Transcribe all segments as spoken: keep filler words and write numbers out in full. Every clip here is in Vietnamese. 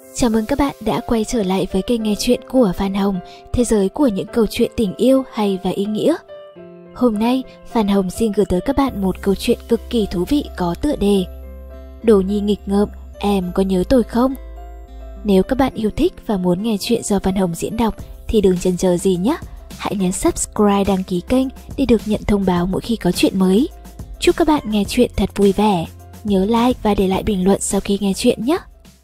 Chào mừng các bạn đã quay trở lại với kênh nghe chuyện của Phan Hồng, thế giới của những câu chuyện tình yêu hay và ý nghĩa. Hôm nay, Phan Hồng xin gửi tới các bạn một câu chuyện cực kỳ thú vị có tựa đề Đồ Nhi nghịch ngợm, em có nhớ tôi không? Nếu các bạn yêu thích và muốn nghe chuyện do Phan Hồng diễn đọc thì đừng chần chờ gì nhé. Hãy nhấn subscribe đăng ký kênh để được nhận thông báo mỗi khi có chuyện mới. Chúc các bạn nghe chuyện thật vui vẻ. Nhớ like và để lại bình luận sau khi nghe chuyện nhé.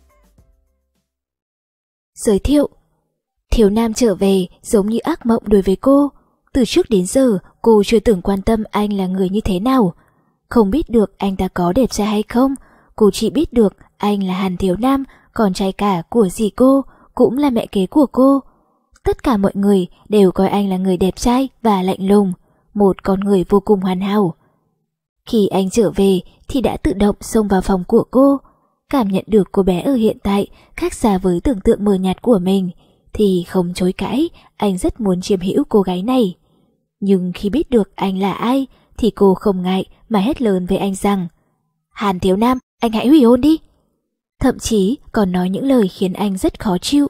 Giới thiệu: Thiếu Nam trở về giống như ác mộng đối với cô. Từ trước đến giờ cô chưa từng quan tâm anh là người như thế nào. Không biết được anh ta có đẹp trai hay không. Cô chỉ biết được anh là Hàn Thiếu Nam, con trai cả của dì cô, cũng là mẹ kế của cô. Tất cả mọi người đều coi anh là người đẹp trai và lạnh lùng, một con người vô cùng hoàn hảo. Khi anh trở về thì đã tự động xông vào phòng của cô. Cảm nhận được cô bé ở hiện tại khác xa với tưởng tượng mờ nhạt của mình thì không chối cãi, anh rất muốn chiếm hữu cô gái này. Nhưng khi biết được anh là ai thì cô không ngại mà hét lớn với anh rằng: Hàn Thiếu Nam, anh hãy hủy hôn đi. Thậm chí còn nói những lời khiến anh rất khó chịu.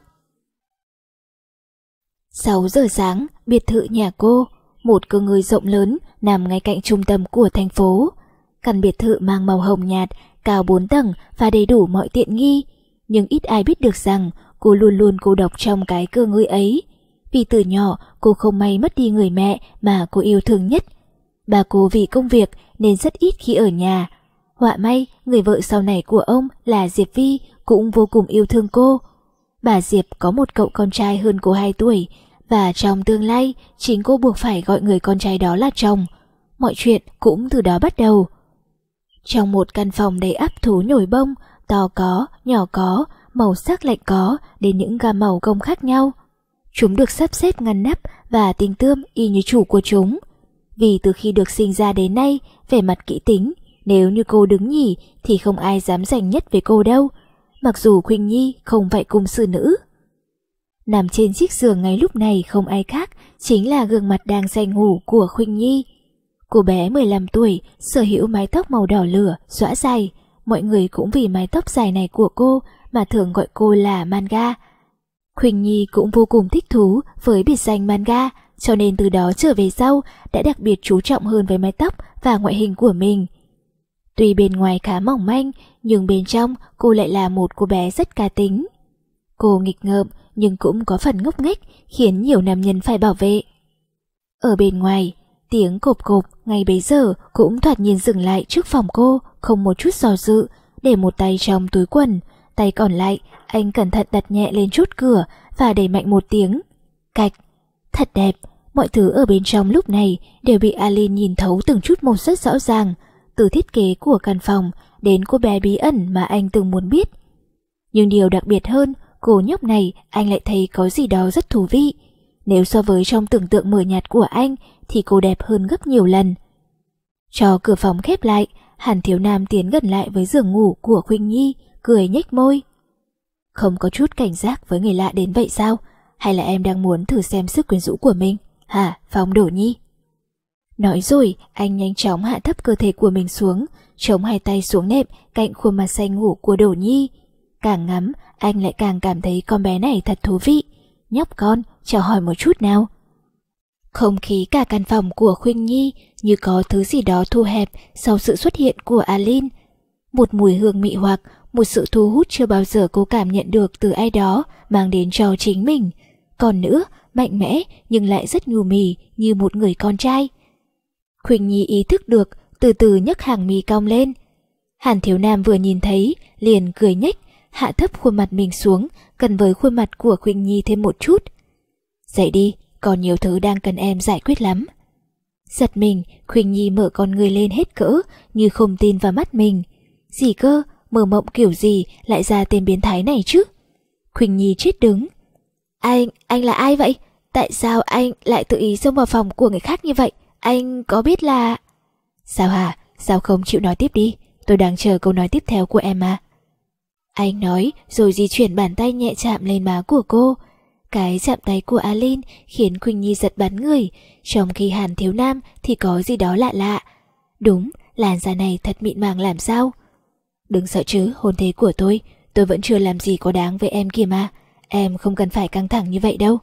sáu giờ sáng, biệt thự nhà cô, một cơ ngơi rộng lớn nằm ngay cạnh trung tâm của thành phố. Căn biệt thự mang màu hồng nhạt, cao bốn tầng và đầy đủ mọi tiện nghi, nhưng ít ai biết được rằng cô luôn luôn cô độc trong cái cơ ngơi ấy. Vì từ nhỏ cô không may mất đi người mẹ mà cô yêu thương nhất. Bà cô vì công việc nên rất ít khi ở nhà. Họa may, người vợ sau này của ông là Diệp Vi cũng vô cùng yêu thương cô. Bà Diệp có một cậu con trai hơn cô hai tuổi, và trong tương lai chính cô buộc phải gọi người con trai đó là chồng. Mọi chuyện cũng từ đó bắt đầu. Trong một căn phòng đầy ắp thú nhồi bông, to có, nhỏ có, màu sắc lạnh có, đến những gam màu gông khác nhau. Chúng được sắp xếp ngăn nắp và tinh tươm y như chủ của chúng. Vì từ khi được sinh ra đến nay, vẻ mặt kỹ tính, nếu như cô đứng nhì thì không ai dám giành nhất với cô đâu, mặc dù Khuynh Nhi không phải cung sư nữ. Nằm trên chiếc giường ngay lúc này không ai khác chính là gương mặt đang say ngủ của Khuynh Nhi. Cô bé mười lăm tuổi, sở hữu mái tóc màu đỏ lửa, xõa dài. Mọi người cũng vì mái tóc dài này của cô mà thường gọi cô là Manga. Khuynh Nhi cũng vô cùng thích thú với biệt danh Manga, cho nên từ đó trở về sau đã đặc biệt chú trọng hơn với mái tóc và ngoại hình của mình. Tuy bên ngoài khá mỏng manh, nhưng bên trong cô lại là một cô bé rất cá tính. Cô nghịch ngợm nhưng cũng có phần ngốc nghếch, khiến nhiều nam nhân phải bảo vệ. Ở bên ngoài, tiếng cộp cộp ngay bấy giờ cũng thoạt nhiên dừng lại trước phòng cô, không một chút do dự, để một tay trong túi quần, tay còn lại anh cẩn thận đặt nhẹ lên chốt cửa và đẩy mạnh một tiếng cạch. Thật đẹp, mọi thứ ở bên trong lúc này đều bị Alin nhìn thấu từng chút một rất rõ ràng, từ thiết kế của căn phòng đến cô bé bí ẩn mà anh từng muốn biết. Nhưng điều đặc biệt hơn, cô nhóc này anh lại thấy có gì đó rất thú vị. Nếu so với trong tưởng tượng mờ nhạt của anh thì cô đẹp hơn gấp nhiều lần. Cho cửa phòng khép lại, Hàn Thiếu Nam tiến gần lại với giường ngủ của Khuynh Nhi, cười nhếch môi. Không có chút cảnh giác với người lạ đến vậy sao? Hay là em đang muốn thử xem sức quyến rũ của mình? Hả, Phong Đổ Nhi? Nói rồi, anh nhanh chóng hạ thấp cơ thể của mình xuống, chống hai tay xuống nệm cạnh khuôn mặt xanh ngủ của Đổ Nhi. Càng ngắm, anh lại càng cảm thấy con bé này thật thú vị. Nhóc con, chào hỏi một chút nào. Không khí cả căn phòng của Khuynh Nhi như có thứ gì đó thu hẹp sau sự xuất hiện của Alin. Một mùi hương mị hoặc, một sự thu hút chưa bao giờ cô cảm nhận được từ ai đó mang đến cho chính mình. Còn nữa, mạnh mẽ nhưng lại rất nhu mì như một người con trai. Khuynh Nhi ý thức được, từ từ nhấc hàng mi cong lên. Hàn Thiếu Nam vừa nhìn thấy, liền cười nhếch, hạ thấp khuôn mặt mình xuống, gần với khuôn mặt của Khuynh Nhi thêm một chút. Dậy đi, còn nhiều thứ đang cần em giải quyết lắm. Giật mình, Khuynh Nhi mở con người lên hết cỡ, như không tin vào mắt mình. Gì cơ, mơ mộng kiểu gì lại ra tên biến thái này chứ? Khuynh Nhi chết đứng. Anh, anh là ai vậy? Tại sao anh lại tự ý xông vào phòng của người khác như vậy? Anh có biết là... Sao hả? Sao không chịu nói tiếp đi? Tôi đang chờ câu nói tiếp theo của em mà. Anh nói rồi di chuyển bàn tay nhẹ chạm lên má của cô. Cái chạm tay của Alin khiến Khuynh Nhi giật bắn người, trong khi Hàn Thiếu Nam thì có gì đó lạ lạ. Đúng, làn da này thật mịn màng làm sao. Đừng sợ chứ, hôn thế của tôi, tôi vẫn chưa làm gì có đáng với em kìa mà. Em không cần phải căng thẳng như vậy đâu.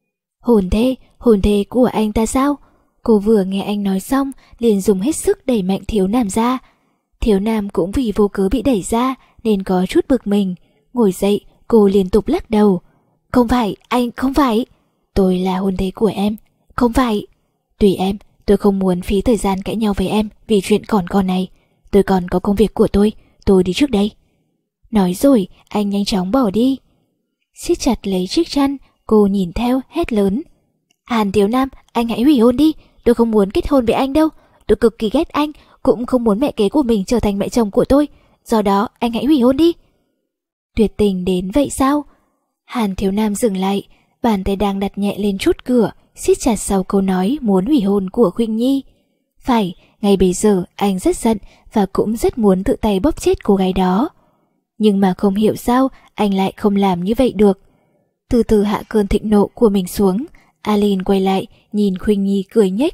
Hồn thê, hồn thê của anh ta sao? Cô vừa nghe anh nói xong liền dùng hết sức đẩy mạnh Thiếu Nam ra. Thiếu Nam cũng vì vô cớ bị đẩy ra nên có chút bực mình. Ngồi dậy, cô liên tục lắc đầu. Không phải, anh không phải. Tôi là hôn thê của em. Không phải. Tùy em, tôi không muốn phí thời gian cãi nhau với em vì chuyện còn con này. Tôi còn có công việc của tôi, tôi đi trước đây. Nói rồi, anh nhanh chóng bỏ đi. Siết chặt lấy chiếc chăn, cô nhìn theo hét lớn. Hàn Thiếu Nam, anh hãy hủy hôn đi. Tôi không muốn kết hôn với anh đâu. Tôi cực kỳ ghét anh, cũng không muốn mẹ kế của mình trở thành mẹ chồng của tôi. Do đó, anh hãy hủy hôn đi. Tuyệt tình đến vậy sao? Hàn Thiếu Nam dừng lại, bàn tay đang đặt nhẹ lên chốt cửa, siết chặt sau câu nói muốn hủy hôn của Khuynh Nhi. Phải, ngay bây giờ anh rất giận và cũng rất muốn tự tay bóp chết cô gái đó. Nhưng mà không hiểu sao anh lại không làm như vậy được. Từ từ hạ cơn thịnh nộ của mình xuống, Alin quay lại nhìn Khuynh Nhi cười nhếch.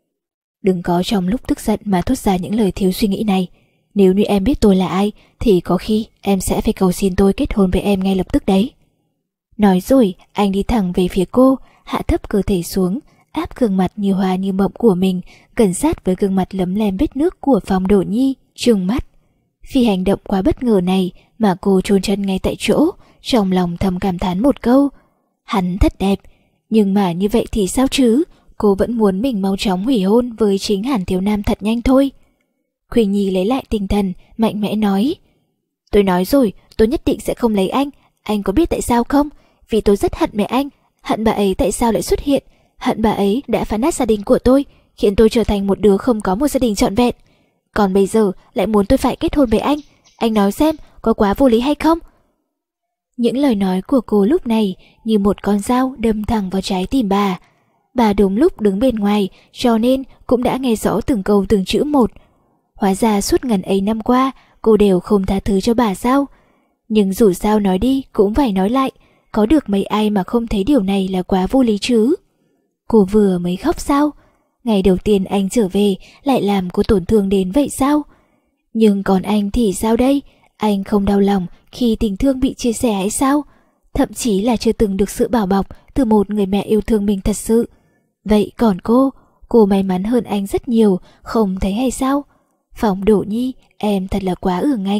Đừng có trong lúc tức giận mà thốt ra những lời thiếu suy nghĩ này. Nếu như em biết tôi là ai thì có khi em sẽ phải cầu xin tôi kết hôn với em ngay lập tức đấy. Nói rồi anh đi thẳng về phía cô, hạ thấp cơ thể xuống, áp gương mặt như hoa như mộng của mình gần sát với gương mặt lấm lem vết nước của Phong Đổ Nhi, trừng mắt. Vì hành động quá bất ngờ này mà cô chôn chân ngay tại chỗ, trong lòng thầm cảm thán một câu. Hắn thật đẹp, nhưng mà như vậy thì sao chứ? Cô vẫn muốn mình mau chóng hủy hôn với chính Hàn Thiếu Nam thật nhanh thôi. Khuynh Nhi lấy lại tinh thần, mạnh mẽ nói. Tôi nói rồi, tôi nhất định sẽ không lấy anh. Anh có biết tại sao không? Vì tôi rất hận mẹ anh. Hận bà ấy tại sao lại xuất hiện. Hận bà ấy đã phá nát gia đình của tôi, khiến tôi trở thành một đứa không có một gia đình trọn vẹn. Còn bây giờ lại muốn tôi phải kết hôn với anh. Anh nói xem, có quá vô lý hay không? Những lời nói của cô lúc này như một con dao đâm thẳng vào trái tim bà. Bà đúng lúc đứng bên ngoài, cho nên cũng đã nghe rõ từng câu từng chữ một. Hóa ra suốt ngần ấy năm qua, cô đều không tha thứ cho bà sao? Nhưng dù sao nói đi cũng phải nói lại, có được mấy ai mà không thấy điều này là quá vô lý chứ? Cô vừa mới khóc sao? Ngày đầu tiên anh trở về lại làm cô tổn thương đến vậy sao? Nhưng còn anh thì sao đây? Anh không đau lòng khi tình thương bị chia sẻ hay sao? Thậm chí là chưa từng được sự bảo bọc từ một người mẹ yêu thương mình thật sự. Vậy còn cô, cô may mắn hơn anh rất nhiều, không thấy hay sao? Phong Đổ Nhi, em thật là quá ương ngạnh.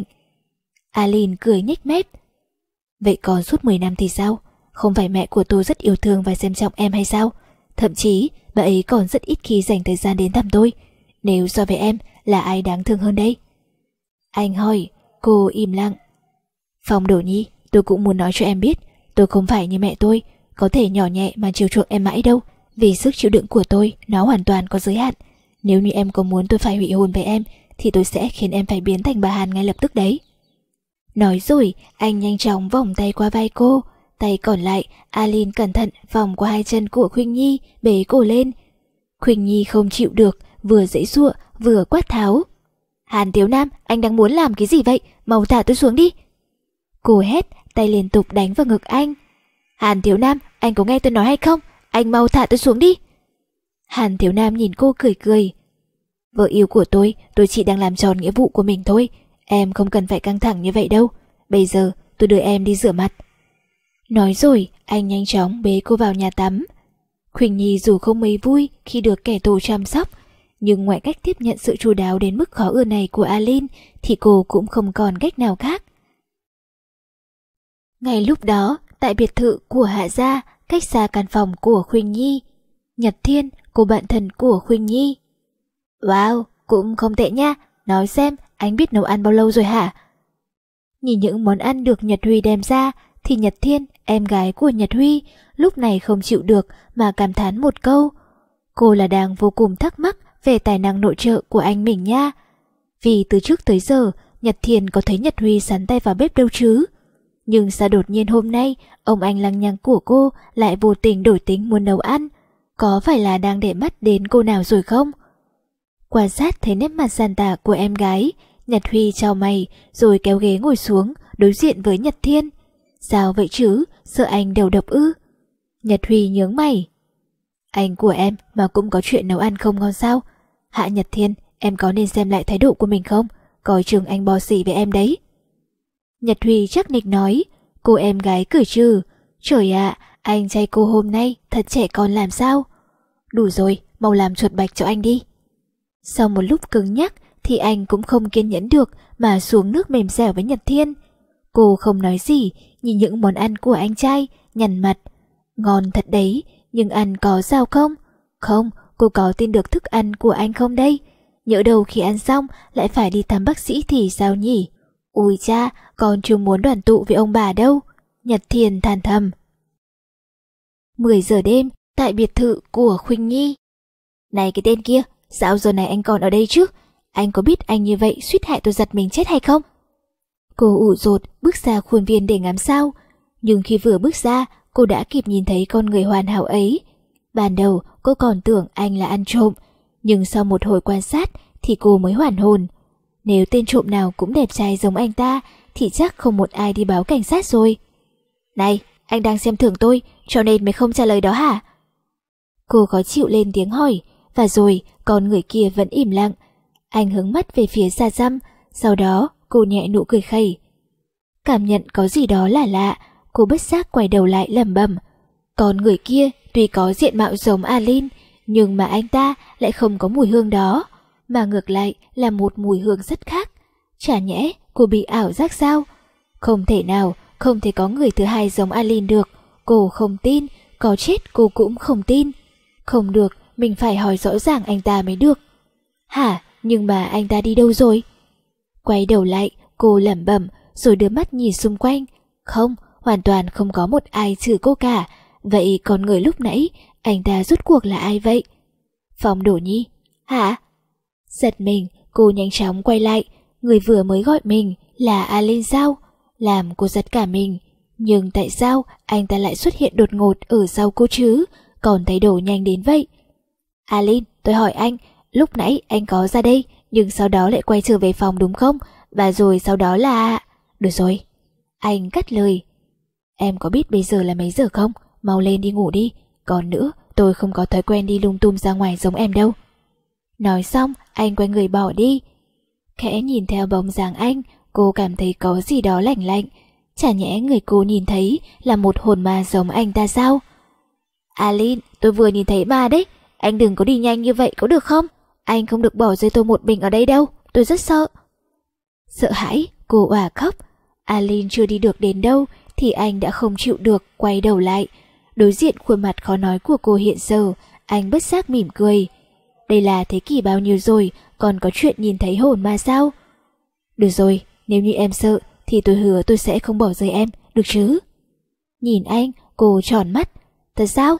Alin cười nhếch mép. Vậy còn suốt mười năm thì sao? Không phải mẹ của tôi rất yêu thương và xem trọng em hay sao? Thậm chí bà ấy còn rất ít khi dành thời gian đến thăm tôi. Nếu so với em, là ai đáng thương hơn đây? Anh hỏi, cô im lặng. Phong Đổ Nhi, tôi cũng muốn nói cho em biết, tôi không phải như mẹ tôi, có thể nhỏ nhẹ mà chiều chuộng em mãi đâu. Vì sức chịu đựng của tôi, nó hoàn toàn có giới hạn. Nếu như em có muốn tôi phải hủy hôn với em, thì tôi sẽ khiến em phải biến thành bà Hàn ngay lập tức đấy. Nói rồi, anh nhanh chóng vòng tay qua vai cô. Tay còn lại, Alin cẩn thận vòng qua hai chân của Khuynh Nhi, bế cô lên. Khuynh Nhi không chịu được, vừa giãy giụa, vừa quát tháo. Hàn Thiếu Nam, anh đang muốn làm cái gì vậy? Mau thả tôi xuống đi. Cô hét, tay liên tục đánh vào ngực anh. Hàn Thiếu Nam, anh có nghe tôi nói hay không? Anh mau thả tôi xuống đi. Hàn Thiếu Nam nhìn cô cười cười. Vợ yêu của tôi, tôi chỉ đang làm tròn nghĩa vụ của mình thôi. Em không cần phải căng thẳng như vậy đâu. Bây giờ tôi đưa em đi rửa mặt. Nói rồi, anh nhanh chóng bế cô vào nhà tắm. Khuynh Nhi dù không mấy vui khi được kẻ thù chăm sóc, nhưng ngoại cách tiếp nhận sự chu đáo đến mức khó ưa này của Alin thì cô cũng không còn cách nào khác. Ngay lúc đó, tại biệt thự của Hạ Gia, cách xa căn phòng của Khuynh Nhi, Nhật Thiên, cô bạn thân của Khuynh Nhi. Wow, cũng không tệ nha. Nói xem, anh biết nấu ăn bao lâu rồi hả? Nhìn những món ăn được Nhật Huy đem ra, thì Nhật Thiên, em gái của Nhật Huy, lúc này không chịu được mà cảm thán một câu. Cô là đang vô cùng thắc mắc về tài năng nội trợ của anh mình nha. Vì từ trước tới giờ, Nhật Thiên có thấy Nhật Huy sắn tay vào bếp đâu chứ. Nhưng sao đột nhiên hôm nay, ông anh lăng nhăng của cô lại vô tình đổi tính muốn nấu ăn? Có phải là đang để mắt đến cô nào rồi không? Quan sát thấy nét mặt giàn tả của em gái, Nhật Huy chau mày rồi kéo ghế ngồi xuống đối diện với Nhật Thiên. Sao vậy chứ, sợ anh đầu độc ư? Nhật Huy nhướng mày. Anh của em mà cũng có chuyện nấu ăn không ngon sao? Hạ Nhật Thiên, em có nên xem lại thái độ của mình không? Coi chừng anh bò xỉ với em đấy. Nhật Huy chắc nịch nói. Cô em gái cười trừ. Trời ạ, anh trai cô hôm nay thật trẻ con làm sao? Đủ rồi, mau làm chuột bạch cho anh đi. Sau một lúc cứng nhắc thì anh cũng không kiên nhẫn được mà xuống nước mềm dẻo với Nhật Thiên. Cô không nói gì, nhìn những món ăn của anh trai, nhằn mặt. Ngon thật đấy, nhưng ăn có sao không? Không, cô có tin được thức ăn của anh không đây? Nhỡ đâu khi ăn xong lại phải đi thăm bác sĩ thì sao nhỉ? Ôi cha, con chưa muốn đoàn tụ với ông bà đâu. Nhật Thiên than thầm. mười giờ đêm, tại biệt thự của Khuynh Nhi. Này cái tên kia, sao giờ này anh còn ở đây chứ? Anh có biết anh như vậy suýt hại tôi giật mình chết hay không? Cô ủ rột bước ra khuôn viên để ngắm sao. Nhưng khi vừa bước ra, cô đã kịp nhìn thấy con người hoàn hảo ấy. Ban đầu cô còn tưởng anh là ăn trộm, nhưng sau một hồi quan sát thì cô mới hoàn hồn. Nếu tên trộm nào cũng đẹp trai giống anh ta thì chắc không một ai đi báo cảnh sát rồi. Này, anh đang xem thưởng tôi cho nên mới không trả lời đó hả? Cô khó chịu lên tiếng hỏi, và rồi con người kia vẫn im lặng. Anh hướng mắt về phía xa xăm, sau đó cô nhẹ nụ cười khẩy. Cảm nhận có gì đó lạ lạ, cô bất giác quay đầu lại lẩm bẩm. Con người kia tuy có diện mạo giống Alin, nhưng mà anh ta lại không có mùi hương đó, mà ngược lại là một mùi hương rất khác. Chả nhẽ cô bị ảo giác sao? Không thể nào, không thể có người thứ hai giống Alin được. Cô không tin, có chết cô cũng không tin. Không được, mình phải hỏi rõ ràng anh ta mới được. Hả, nhưng mà anh ta đi đâu rồi? Quay đầu lại, cô lẩm bẩm rồi đưa mắt nhìn xung quanh. Không, hoàn toàn không có một ai trừ cô cả. Vậy còn người lúc nãy, anh ta rốt cuộc là ai vậy? Phong Đổ Nhi. Hả? Giật mình, cô nhanh chóng quay lại. Người vừa mới gọi mình là Alin sao? Làm cô giật cả mình. Nhưng tại sao anh ta lại xuất hiện đột ngột ở sau cô chứ? Còn thay đổi nhanh đến vậy? Alin, tôi hỏi anh, lúc nãy anh có ra đây, nhưng sau đó lại quay trở về phòng đúng không? Và rồi sau đó là... Được rồi. Anh cắt lời. Em có biết bây giờ là mấy giờ không? Mau lên đi ngủ đi. Còn nữa, tôi không có thói quen đi lung tung ra ngoài giống em đâu. Nói xong, anh quay người bỏ đi. Khẽ nhìn theo bóng dáng anh, cô cảm thấy có gì đó lạnh lạnh. Chả nhẽ người cô nhìn thấy là một hồn ma giống anh ta sao? Alin, tôi vừa nhìn thấy ma đấy. Anh đừng có đi nhanh như vậy có được không? Anh không được bỏ rơi tôi một mình ở đây đâu. Tôi rất sợ. Sợ hãi, cô òa khóc. Alin chưa đi được đến đâu thì anh đã không chịu được quay đầu lại. Đối diện khuôn mặt khó nói của cô hiện giờ, anh bất giác mỉm cười. Đây là thế kỷ bao nhiêu rồi, còn có chuyện nhìn thấy hồn ma sao? Được rồi, nếu như em sợ thì tôi hứa tôi sẽ không bỏ rơi em, được chứ? Nhìn anh, cô tròn mắt. Thật sao?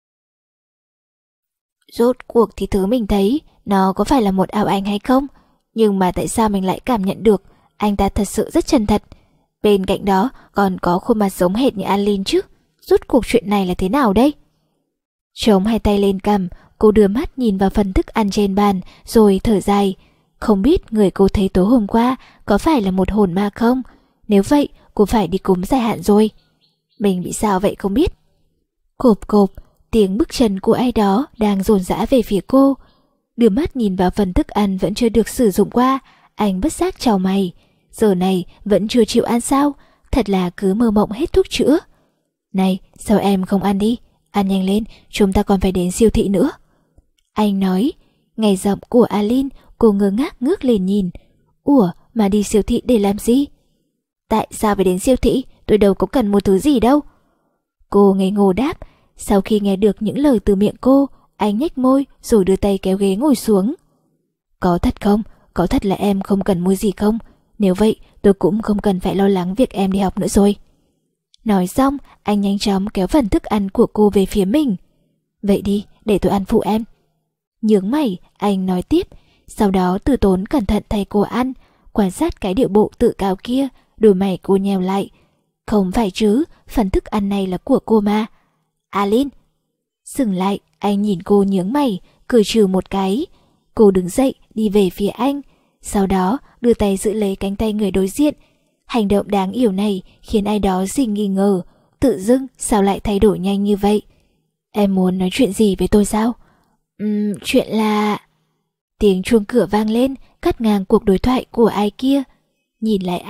Rốt cuộc thì thứ mình thấy nó có phải là một ảo ảnh hay không? Nhưng mà tại sao mình lại cảm nhận được anh ta thật sự rất chân thật? Bên cạnh đó còn có khuôn mặt giống hệt như Alin chứ. Rốt cuộc chuyện này là thế nào đây? Chống hai tay lên cằm, cô đưa mắt nhìn vào phần thức ăn trên bàn rồi thở dài. Không biết người cô thấy tối hôm qua có phải là một hồn ma không? Nếu vậy cô phải đi cúng dài hạn rồi. Mình bị sao vậy không biết? Cộp cộp, tiếng bước chân của ai đó đang dồn dã về phía cô. Đưa mắt nhìn vào phần thức ăn vẫn chưa được sử dụng qua, anh bất giác chau mày. Giờ này vẫn chưa chịu ăn sao? Thật là cứ mơ mộng hết thuốc chữa. Này, sao em không ăn đi? Ăn nhanh lên, chúng ta còn phải đến siêu thị nữa. Anh nói. Nghe giọng của Alin, cô ngơ ngác ngước lên nhìn. Ủa, mà đi siêu thị để làm gì? Tại sao phải đến siêu thị? Tôi đâu có cần một thứ gì đâu. Cô ngây ngô đáp. Sau khi nghe được những lời từ miệng cô, anh nhếch môi rồi đưa tay kéo ghế ngồi xuống. Có thật không? Có thật là em không cần mua gì không? Nếu vậy tôi cũng không cần phải lo lắng việc em đi học nữa rồi. Nói xong, anh nhanh chóng kéo phần thức ăn của cô về phía mình. Vậy đi, để tôi ăn phụ em. Nhướng mày, anh nói tiếp. Sau đó từ tốn cẩn thận thay cô ăn. Quan sát cái điệu bộ tự cao kia, đôi mày cô nheo lại. Không phải chứ, phần thức ăn này là của cô mà. Alin. Dừng lại, anh nhìn cô nhướng mày, cười trừ một cái. Cô đứng dậy, đi về phía anh. Sau đó đưa tay giữ lấy cánh tay người đối diện. Hành động đáng yêu này khiến ai đó dình nghi ngờ. Tự dưng sao lại thay đổi nhanh như vậy? Em muốn nói chuyện gì với tôi sao? Ừm, chuyện là... Tiếng chuông cửa vang lên, cắt ngang cuộc đối thoại của ai kia. Nhìn lại anh,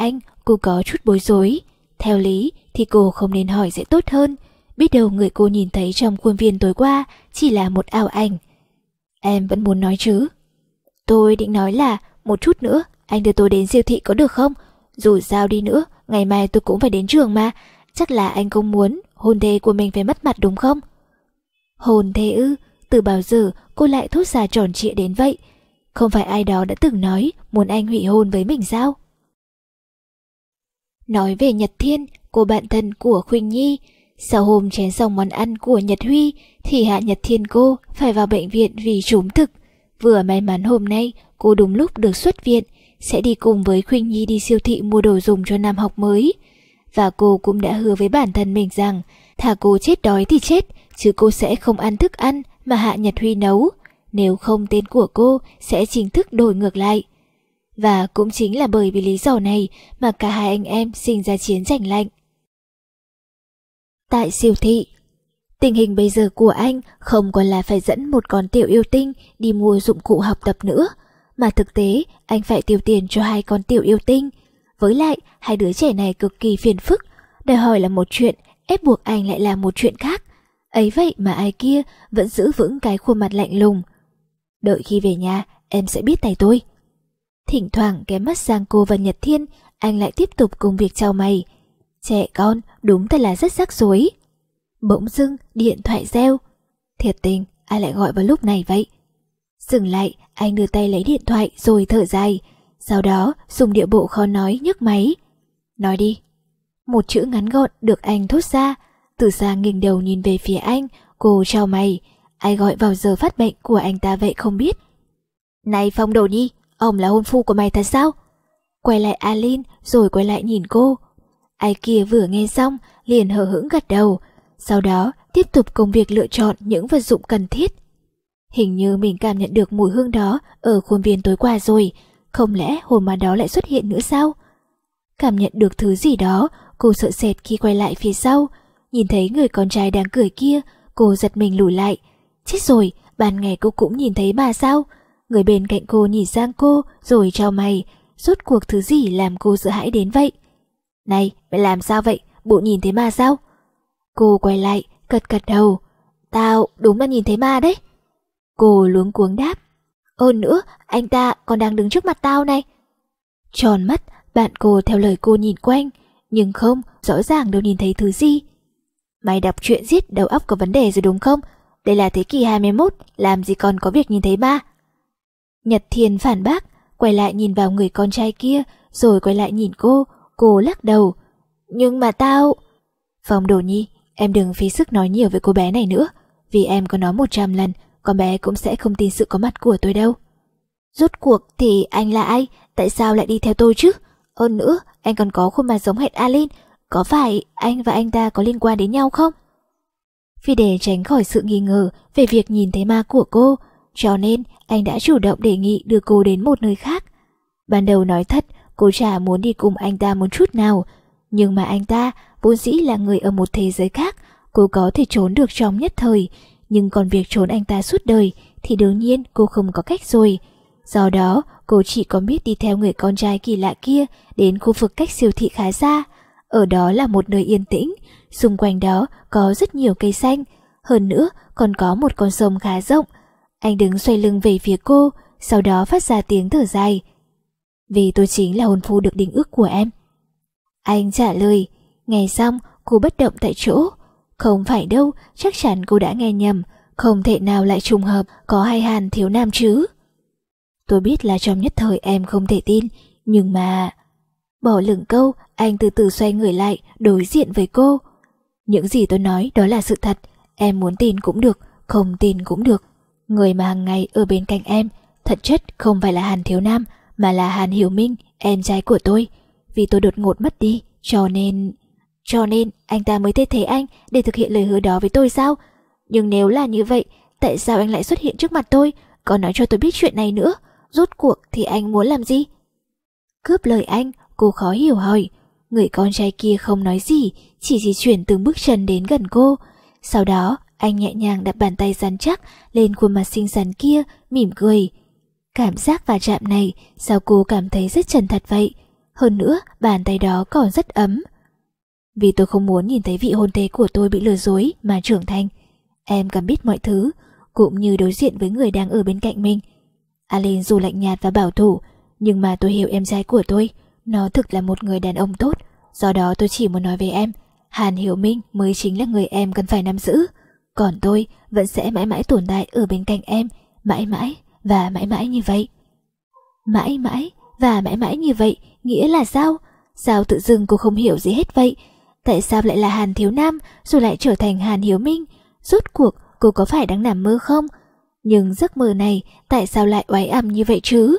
cô có chút bối rối. Theo lý thì cô không nên hỏi sẽ tốt hơn. Biết đâu người cô nhìn thấy trong khuôn viên tối qua chỉ là một ảo ảnh. Em vẫn muốn nói chứ? Tôi định nói là một chút nữa anh đưa tôi đến siêu thị có được không? Dù sao đi nữa, ngày mai tôi cũng phải đến trường mà. Chắc là anh không muốn hôn thê của mình phải mất mặt đúng không? Hôn thê ư? Từ bao giờ cô lại thốt ra tròn trịa đến vậy? Không phải ai đó đã từng nói muốn anh hủy hôn với mình sao? Nói về Nhật Thiên, cô bạn thân của Khuynh Nhi, sau hôm chén xong món ăn của Nhật Huy thì Hạ Nhật Thiên cô phải vào bệnh viện vì trúng thực. Vừa may mắn hôm nay cô đúng lúc được xuất viện, sẽ đi cùng với Khuynh Nhi đi siêu thị mua đồ dùng cho năm học mới. Và cô cũng đã hứa với bản thân mình rằng thà cô chết đói thì chết, chứ cô sẽ không ăn thức ăn mà Hạ Nhật Huy nấu. Nếu không tên của cô sẽ chính thức đổi ngược lại. Và cũng chính là bởi vì lý do này mà cả hai anh em sinh ra chiến tranh lạnh. Tại siêu thị, tình hình bây giờ của anh không còn là phải dẫn một con tiểu yêu tinh đi mua dụng cụ học tập nữa, mà thực tế anh phải tiêu tiền cho hai con tiểu yêu tinh. Với lại hai đứa trẻ này cực kỳ phiền phức, đòi hỏi là một chuyện, ép buộc anh lại làm một chuyện khác. Ấy vậy mà ai kia vẫn giữ vững cái khuôn mặt lạnh lùng. Đợi khi về nhà em sẽ biết tay tôi. Thỉnh thoảng ghé mắt sang cô và Nhật Thiên, anh lại tiếp tục công việc trao mày. Trẻ con đúng thật là rất rắc rối. Bỗng dưng điện thoại reo. Thiệt tình, ai lại gọi vào lúc này vậy? Dừng lại, anh đưa tay lấy điện thoại rồi thở dài. Sau đó dùng điệu bộ khó nói nhấc máy. Nói đi. Một chữ ngắn gọn được anh thốt ra. Từ xa nghiêng đầu nhìn về phía anh, cô trao mày. Ai gọi vào giờ phát bệnh của anh ta vậy không biết. Này Phong Đồ Nhi, ông là hôn phu của mày thật sao? Quay lại Alin rồi quay lại nhìn cô. Ai kia vừa nghe xong liền hờ hững gật đầu. Sau đó tiếp tục công việc lựa chọn những vật dụng cần thiết. Hình như mình cảm nhận được mùi hương đó ở khuôn viên tối qua rồi. Không lẽ hồn ma đó lại xuất hiện nữa sao? Cảm nhận được thứ gì đó, cô sợ sệt khi quay lại phía sau. Nhìn thấy người con trai đang cười kia, cô giật mình lùi lại. Chết rồi, ban ngày cô cũng nhìn thấy bà sao? Người bên cạnh cô nhìn sang cô rồi chau mày. Rốt cuộc thứ gì làm cô sợ hãi đến vậy? Này, mày làm sao vậy? Bộ nhìn thấy ma sao? Cô quay lại, cật cật đầu. Tao đúng là nhìn thấy ma đấy. Cô luống cuống đáp. Ơn nữa, anh ta còn đang đứng trước mặt tao này. Tròn mắt, bạn cô theo lời cô nhìn quanh. Nhưng không, rõ ràng đâu nhìn thấy thứ gì. Mày đọc truyện giết đầu óc có vấn đề rồi đúng không? Đây là thế kỷ hai mươi mốt, làm gì còn có việc nhìn thấy ma? Nhật Thiên phản bác, quay lại nhìn vào người con trai kia, rồi quay lại nhìn cô. Cô lắc đầu. Nhưng mà tao... Phong Đồ Nhi, em đừng phí sức nói nhiều với cô bé này nữa. Vì em có nói một trăm lần, con bé cũng sẽ không tin sự có mặt của tôi đâu. Rốt cuộc thì anh là ai? Tại sao lại đi theo tôi chứ? Hơn nữa, anh còn có khuôn mặt giống hệt Alin. Có phải anh và anh ta có liên quan đến nhau không? Vì để tránh khỏi sự nghi ngờ về việc nhìn thấy ma của cô, cho nên anh đã chủ động đề nghị đưa cô đến một nơi khác. Ban đầu nói thật, cô chả muốn đi cùng anh ta một chút nào. Nhưng mà anh ta vốn dĩ là người ở một thế giới khác, cô có thể trốn được trong nhất thời. Nhưng còn việc trốn anh ta suốt đời thì đương nhiên cô không có cách rồi. Do đó cô chỉ có biết đi theo người con trai kỳ lạ kia đến khu vực cách siêu thị khá xa. Ở đó là một nơi yên tĩnh, xung quanh đó có rất nhiều cây xanh. Hơn nữa còn có một con sông khá rộng. Anh đứng xoay lưng về phía cô, sau đó phát ra tiếng thở dài. Vì tôi chính là hôn phu được đính ước của em. Anh trả lời. Nghe xong cô bất động tại chỗ. Không phải đâu, chắc chắn cô đã nghe nhầm. Không thể nào lại trùng hợp có hai Hàn thiếu nam chứ. Tôi biết là trong nhất thời em không thể tin, nhưng mà... Bỏ lửng câu, anh từ từ xoay người lại, đối diện với cô. Những gì tôi nói đó là sự thật. Em muốn tin cũng được, không tin cũng được. Người mà hàng ngày ở bên cạnh em thật chất không phải là Hàn thiếu nam, mà là Hàn Hiểu Minh, em trai của tôi. Vì tôi đột ngột mất đi, cho nên... Cho nên anh ta mới thay thế anh để thực hiện lời hứa đó với tôi sao? Nhưng nếu là như vậy, tại sao anh lại xuất hiện trước mặt tôi, còn nói cho tôi biết chuyện này nữa? Rốt cuộc thì anh muốn làm gì? Cướp lời anh, cô khó hiểu hỏi. Người con trai kia không nói gì, chỉ di chuyển từng bước chân đến gần cô. Sau đó anh nhẹ nhàng đặt bàn tay rắn chắc lên khuôn mặt xinh xắn kia, mỉm cười. Cảm giác va chạm này sao cô cảm thấy rất chân thật vậy? Hơn nữa, bàn tay đó còn rất ấm. Vì tôi không muốn nhìn thấy vị hôn thê của tôi bị lừa dối mà trưởng thành. Em cần biết mọi thứ, cũng như đối diện với người đang ở bên cạnh mình. Alin dù lạnh nhạt và bảo thủ, nhưng mà tôi hiểu em trai của tôi. Nó thực là một người đàn ông tốt. Do đó tôi chỉ muốn nói với em, Hàn Hiểu Minh mới chính là người em cần phải nắm giữ. Còn tôi vẫn sẽ mãi mãi tồn tại ở bên cạnh em, mãi mãi và mãi mãi như vậy. Mãi mãi và mãi mãi như vậy nghĩa là sao? Sao tự dưng cô không hiểu gì hết vậy? Tại sao lại là Hàn Thiếu Nam rồi lại trở thành Hàn Hiểu Minh? Rốt cuộc cô có phải đang nằm mơ không? Nhưng giấc mơ này tại sao lại oái ăm như vậy chứ?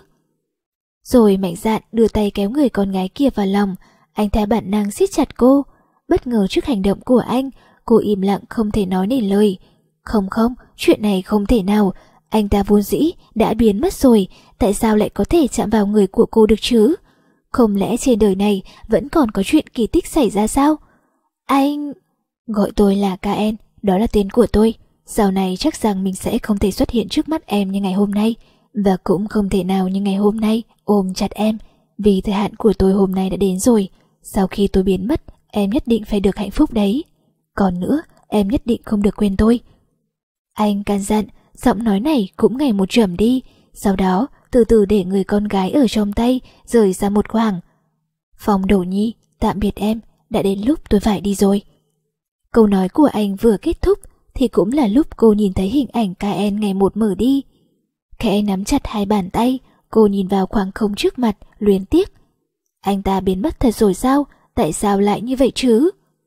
Rồi Mạnh Dạn đưa tay kéo người con gái kia vào lòng. Anh theo bản năng siết chặt cô. Bất ngờ trước hành động của anh, cô im lặng không thể nói nên lời. Không không, chuyện này không thể nào. Anh ta vốn dĩ đã biến mất rồi, tại sao lại có thể chạm vào người của cô được chứ? Không lẽ trên đời này vẫn còn có chuyện kỳ tích xảy ra sao? Anh... Gọi tôi là ca en, đó là tên của tôi. Sau này chắc rằng mình sẽ không thể xuất hiện trước mắt em như ngày hôm nay, và cũng không thể nào như ngày hôm nay ôm chặt em, vì thời hạn của tôi hôm nay đã đến rồi. Sau khi tôi biến mất, em nhất định phải được hạnh phúc đấy. Còn nữa, em nhất định không được quên tôi. Anh can dặn, giọng nói này cũng ngày một trầm đi, sau đó từ từ để người con gái ở trong tay rời ra một khoảng. Phong Đổ Nhi, tạm biệt em, đã đến lúc tôi phải đi rồi. Câu nói của anh vừa kết thúc thì cũng là lúc cô nhìn thấy hình ảnh ca en ngày một mở đi. Khẽ nắm chặt hai bàn tay, cô nhìn vào khoảng không trước mặt, luyến tiếc. Anh ta biến mất thật rồi sao? Tại sao lại như vậy chứ?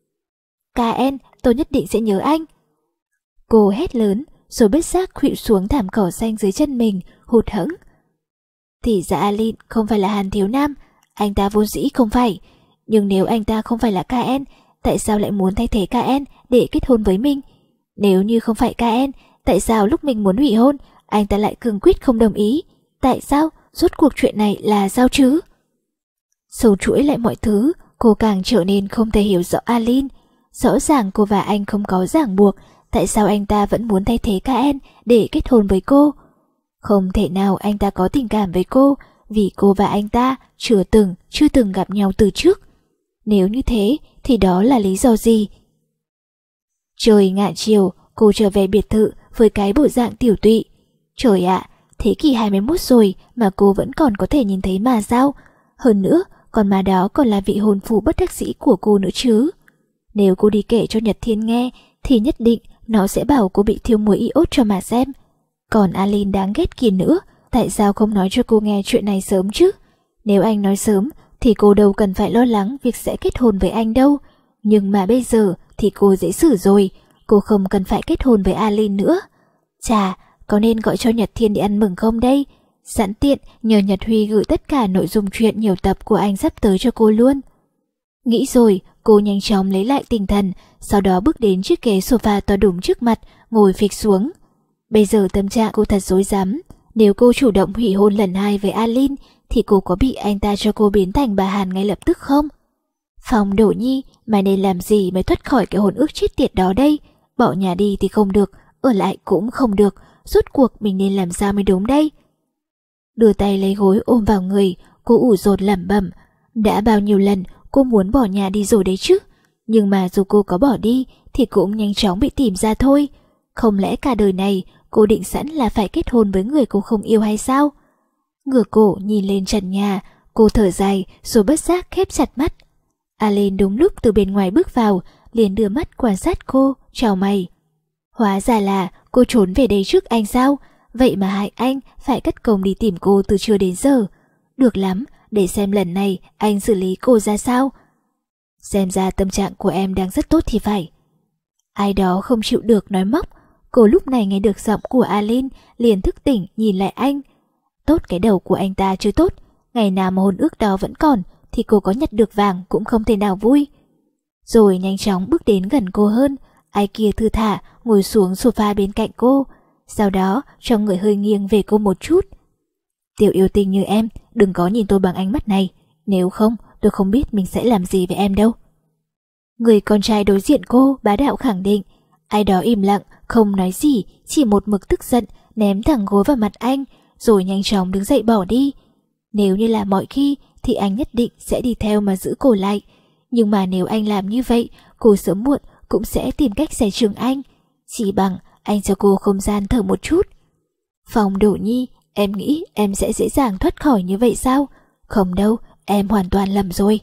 Ca en, tôi nhất định sẽ nhớ anh. Cô hét lớn, rồi bất giác khuỵu xuống thảm cỏ xanh dưới chân mình, hụt hẫng. Thì ra Alin không phải là Hàn Thiếu Nam, anh ta vốn dĩ không phải. Nhưng nếu anh ta không phải là ca en, tại sao lại muốn thay thế ca en để kết hôn với mình? Nếu như không phải ca en, tại sao lúc mình muốn hủy hôn, anh ta lại cương quyết không đồng ý? Tại sao? Rốt cuộc chuyện này là sao chứ? Sâu chuỗi lại mọi thứ, cô càng trở nên không thể hiểu rõ Alin. Rõ ràng cô và anh không có ràng buộc, tại sao anh ta vẫn muốn thay thế ca en để kết hôn với cô? Không thể nào anh ta có tình cảm với cô, vì cô và anh ta chưa từng, chưa từng gặp nhau từ trước. Nếu như thế, thì đó là lý do gì? Trời ngả chiều, cô trở về biệt thự với cái bộ dạng tiểu tụy. Trời ạ, thế kỷ hai mươi mốt rồi mà cô vẫn còn có thể nhìn thấy mà sao? Hơn nữa, còn mà đó còn là vị hôn phu bất đắc dĩ của cô nữa chứ. Nếu cô đi kể cho Nhật Thiên nghe, thì nhất định nó sẽ bảo cô bị thiêu muối iốt cho mà xem. Còn Alin đáng ghét kia nữa, tại sao không nói cho cô nghe chuyện này sớm chứ? Nếu anh nói sớm, thì cô đâu cần phải lo lắng việc sẽ kết hôn với anh đâu. Nhưng mà bây giờ thì cô dễ xử rồi, cô không cần phải kết hôn với Alin nữa. Chà, có nên gọi cho Nhật Thiên để ăn mừng không đây? Sẵn tiện nhờ Nhật Huy gửi tất cả nội dung chuyện nhiều tập của anh sắp tới cho cô luôn. Nghĩ rồi, cô nhanh chóng lấy lại tinh thần, sau đó bước đến chiếc ghế sofa to đùng trước mặt, ngồi phịch xuống. Bây giờ tâm trạng cô thật rối rắm. Nếu cô chủ động hủy hôn lần hai với Alin, thì cô có bị anh ta cho cô biến thành bà Hàn ngay lập tức không? Phong Đổ Nhi, mày nên làm gì mới thoát khỏi cái hôn ước chết tiệt đó đây? Bỏ nhà đi thì không được, ở lại cũng không được, rốt cuộc mình nên làm sao mới đúng đây? Đưa tay lấy gối ôm vào người, cô ủ dột lẩm bẩm. Đã bao nhiêu lần cô muốn bỏ nhà đi rồi đấy chứ, nhưng mà dù cô có bỏ đi thì cũng nhanh chóng bị tìm ra thôi. Không lẽ cả đời này cô định sẵn là phải kết hôn với người cô không yêu hay sao? Ngửa cổ nhìn lên trần nhà, cô thở dài rồi bất giác khép chặt mắt. Alin đúng lúc từ bên ngoài bước vào, liền đưa mắt quan sát cô, chào mày. Hóa ra là cô trốn về đây trước anh sao? Vậy mà hại anh phải cất công đi tìm cô từ trưa đến giờ. Được lắm, để xem lần này anh xử lý cô ra sao. Xem ra tâm trạng của em đang rất tốt thì phải. Ai đó không chịu được nói móc. Cô lúc này nghe được giọng của Alin, liền thức tỉnh nhìn lại anh. Tốt cái đầu của anh ta chưa tốt, ngày nào mà hôn ước đó vẫn còn thì cô có nhặt được vàng cũng không thể nào vui. Rồi nhanh chóng bước đến gần cô hơn, ai kia thư thả ngồi xuống sofa bên cạnh cô. Sau đó trong người hơi nghiêng về cô một chút. Tiểu yêu tinh như em, đừng có nhìn tôi bằng ánh mắt này, nếu không tôi không biết mình sẽ làm gì với em đâu. Người con trai đối diện cô bá đạo khẳng định. Ai đó im lặng, không nói gì, chỉ một mực tức giận ném thẳng gối vào mặt anh, rồi nhanh chóng đứng dậy bỏ đi. Nếu như là mọi khi thì anh nhất định sẽ đi theo mà giữ cô lại. Nhưng mà nếu anh làm như vậy, cô sớm muộn cũng sẽ tìm cách giải trừng anh. Chỉ bằng anh cho cô không gian thở một chút. Phong Đổ Nhi, em nghĩ em sẽ dễ dàng thoát khỏi như vậy sao? Không đâu, em hoàn toàn lầm rồi.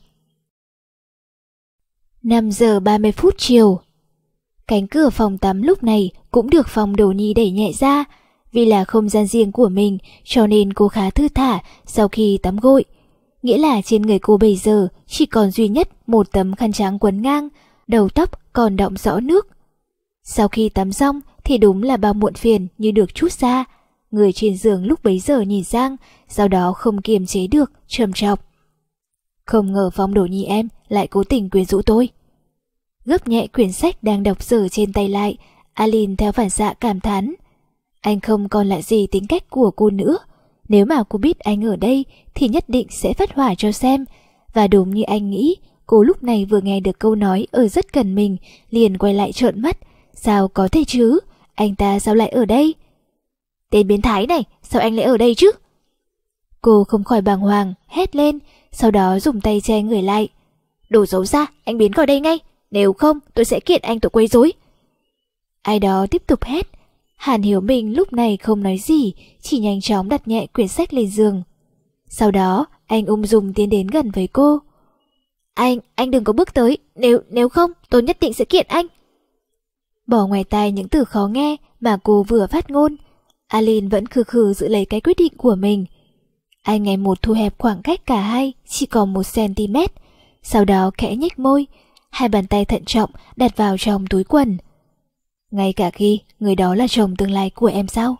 năm giờ ba mươi phút chiều. Cánh cửa phòng tắm lúc này cũng được Phong Đổ Nhi đẩy nhẹ ra. Vì là không gian riêng của mình cho nên cô khá thư thả sau khi tắm gội. Nghĩa là trên người cô bây giờ chỉ còn duy nhất một tấm khăn trắng quấn ngang, đầu tóc còn đọng rõ nước. Sau khi tắm xong thì đúng là bao muộn phiền như được trút ra. Người trên giường lúc bấy giờ nhìn sang, sau đó không kiềm chế được, trầm trọc. Không ngờ Phong Đổ Nhi em lại cố tình quyến rũ tôi. Gấp nhẹ quyển sách đang đọc dở trên tay lại, Alin theo phản xạ cảm thán. Anh không còn là gì tính cách của cô nữa. Nếu mà cô biết anh ở đây thì nhất định sẽ phát hỏa cho xem. Và đúng như anh nghĩ, cô lúc này vừa nghe được câu nói ở rất gần mình, liền quay lại trợn mắt. Sao có thể chứ? Anh ta sao lại ở đây? Tên biến thái này, sao anh lại ở đây chứ? Cô không khỏi bàng hoàng, hét lên, sau đó dùng tay che người lại. Đồ xấu xa, anh biến khỏi đây ngay. Nếu không tôi sẽ kiện anh tội quấy rối. Ai đó tiếp tục hét. Hàn Hiểu Minh lúc này không nói gì, chỉ nhanh chóng đặt nhẹ quyển sách lên giường. Sau đó anh ung dung tiến đến gần với cô. Anh, anh đừng có bước tới, nếu nếu không tôi nhất định sẽ kiện anh. Bỏ ngoài tai những từ khó nghe mà cô vừa phát ngôn, Alin vẫn khư khư giữ lấy cái quyết định của mình. Anh ngày một thu hẹp khoảng cách cả hai chỉ còn một xăng-ti-mét, sau đó khẽ nhếch môi, hai bàn tay thận trọng đặt vào trong túi quần. Ngay cả khi người đó là chồng tương lai của em sao?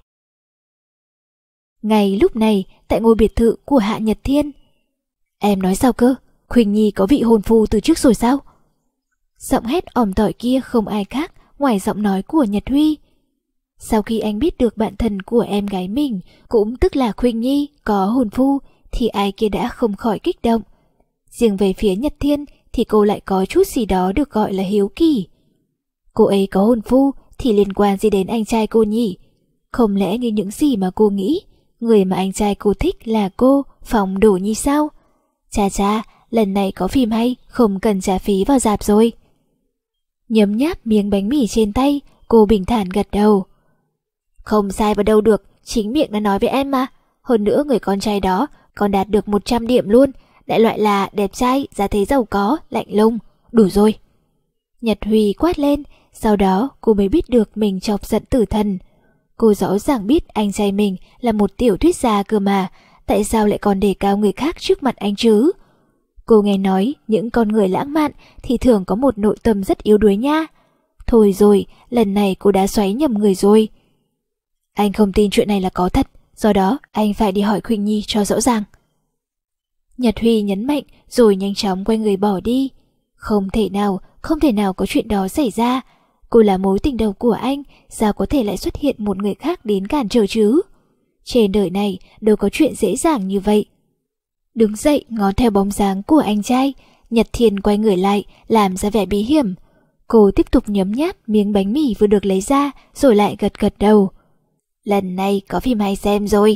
Ngay lúc này, tại ngôi biệt thự của Hạ Nhật Thiên. Em nói sao cơ? Khuynh Nhi có vị hôn phu từ trước rồi sao? Giọng hét ỏm tỏi kia không ai khác ngoài giọng nói của Nhật Huy. Sau khi anh biết được bạn thân của em gái mình, cũng tức là Khuynh Nhi, có hôn phu, thì ai kia đã không khỏi kích động. Riêng về phía Nhật Thiên thì cô lại có chút gì đó được gọi là hiếu kỳ. Cô ấy có hôn phu thì liên quan gì đến anh trai cô nhỉ? Không lẽ như những gì mà cô nghĩ, người mà anh trai cô thích là cô, Phong Đổ Nhi sao? Cha cha, lần này có phim hay, không cần trả phí vào rạp rồi. Nhấm nháp miếng bánh mì trên tay, cô bình thản gật đầu. Không sai vào đâu được, chính miệng đã nói với em mà. Hơn nữa người con trai đó còn đạt được một trăm điểm luôn, đại loại là đẹp trai, gia thế giàu có, lạnh lùng. Đủ rồi. Nhật Huy quát lên, sau đó cô mới biết được mình chọc giận tử thần. Cô rõ ràng biết anh trai mình là một tiểu thuyết gia cơ mà, tại sao lại còn đề cao người khác trước mặt anh chứ? Cô nghe nói những con người lãng mạn thì thường có một nội tâm rất yếu đuối nha. Thôi rồi, lần này cô đã xoáy nhầm người rồi. Anh không tin chuyện này là có thật, do đó anh phải đi hỏi Khuynh Nhi cho rõ ràng. Nhật Huy nhấn mạnh rồi nhanh chóng quay người bỏ đi. Không thể nào, không thể nào có chuyện đó xảy ra. Cô là mối tình đầu của anh, sao có thể lại xuất hiện một người khác đến cản trở chứ? Trên đời này đâu có chuyện dễ dàng như vậy. Đứng dậy ngó theo bóng dáng của anh trai, Nhật Thiên quay người lại làm ra vẻ bí hiểm. Cô tiếp tục nhấm nháp miếng bánh mì vừa được lấy ra rồi lại gật gật đầu. Lần này có phim hay xem rồi.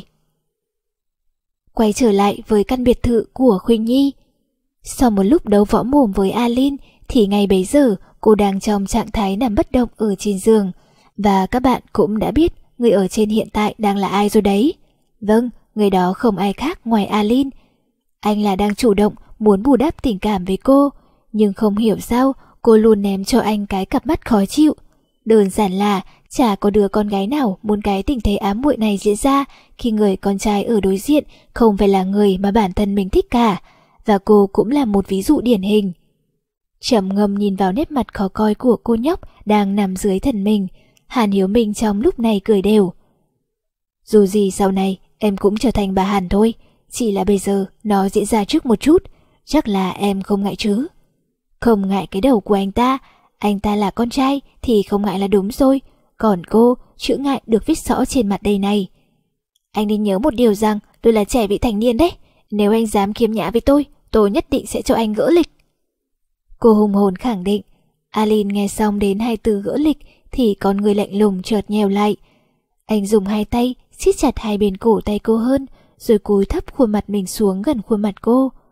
Quay trở lại với căn biệt thự của Khuynh Nhi. Sau một lúc đấu võ mồm với Alin thì ngay bấy giờ cô đang trong trạng thái nằm bất động ở trên giường. Và các bạn cũng đã biết người ở trên hiện tại đang là ai rồi đấy. Vâng, người đó không ai khác ngoài Alin. Anh là đang chủ động muốn bù đắp tình cảm với cô, nhưng không hiểu sao cô luôn ném cho anh cái cặp mắt khó chịu. Đơn giản là chả có đứa con gái nào muốn cái tình thế ám muội này diễn ra khi người con trai ở đối diện không phải là người mà bản thân mình thích cả, và cô cũng là một ví dụ điển hình. Trầm ngâm nhìn vào nét mặt khó coi của cô nhóc đang nằm dưới thân mình, Hàn Hiếu Minh trong lúc này cười đều. Dù gì sau này em cũng trở thành bà Hàn thôi, chỉ là bây giờ nó diễn ra trước một chút, chắc là em không ngại chứ? Không ngại cái đầu của anh ta, anh ta là con trai thì không ngại là đúng rồi, còn cô, chữ ngại được viết rõ trên mặt đây này. Anh nên nhớ một điều rằng tôi là trẻ vị thành niên đấy, nếu anh dám khiếm nhã với tôi, tôi nhất định sẽ cho anh gỡ lịch. Cô hùng hồn khẳng định. Alin nghe xong đến hai từ gỡ lịch thì con người lạnh lùng chợt nhèo lại. Anh dùng hai tay siết chặt hai bên cổ tay cô hơn, rồi cúi thấp khuôn mặt mình xuống gần khuôn mặt cô.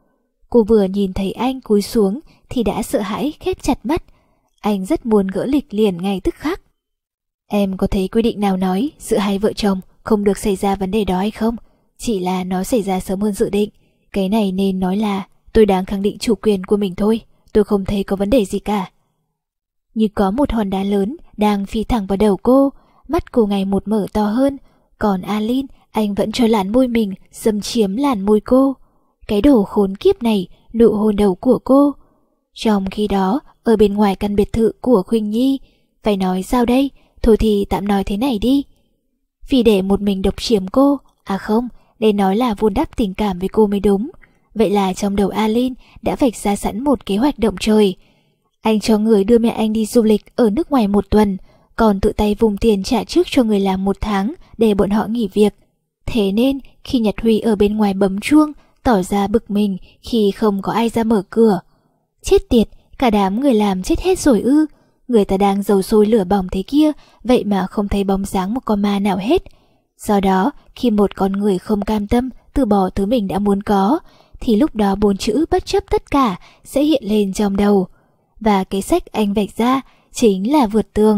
Cô vừa nhìn thấy anh cúi xuống thì đã sợ hãi khép chặt mắt. Anh rất muốn gỡ lịch liền ngay tức khắc. Em có thấy quy định nào nói giữa hai vợ chồng không được xảy ra vấn đề đó hay không? Chỉ là nó xảy ra sớm hơn dự định. Cái này nên nói là tôi đang khẳng định chủ quyền của mình thôi. Tôi không thấy có vấn đề gì cả. Như có một hòn đá lớn đang phi thẳng vào đầu cô. Mắt cô ngày một mở to hơn. Còn Alin, anh vẫn cho làn môi mình xâm chiếm làn môi cô. Cái đồ khốn kiếp này, nụ hôn đầu của cô. Trong khi đó, ở bên ngoài căn biệt thự của Khuynh Nhi, phải nói sao đây? Thôi thì tạm nói thế này đi. Vì để một mình độc chiếm cô, à không, nên nói là vun đắp tình cảm với cô mới đúng. Vậy là trong đầu Alin đã vạch ra sẵn một kế hoạch động trời. Anh cho người đưa mẹ anh đi du lịch ở nước ngoài một tuần, còn tự tay vùng tiền trả trước cho người làm một tháng để bọn họ nghỉ việc. Thế nên khi Nhật Huy ở bên ngoài bấm chuông, tỏ ra bực mình khi không có ai ra mở cửa. Chết tiệt, cả đám người làm chết hết rồi ư? Người ta đang dầu sôi lửa bỏng thế kia, vậy mà không thấy bóng dáng một con ma nào hết. Do đó, khi một con người không cam tâm từ bỏ thứ mình đã muốn có, thì lúc đó bốn chữ bất chấp tất cả sẽ hiện lên trong đầu. Và cái sách anh vạch ra chính là vượt tường.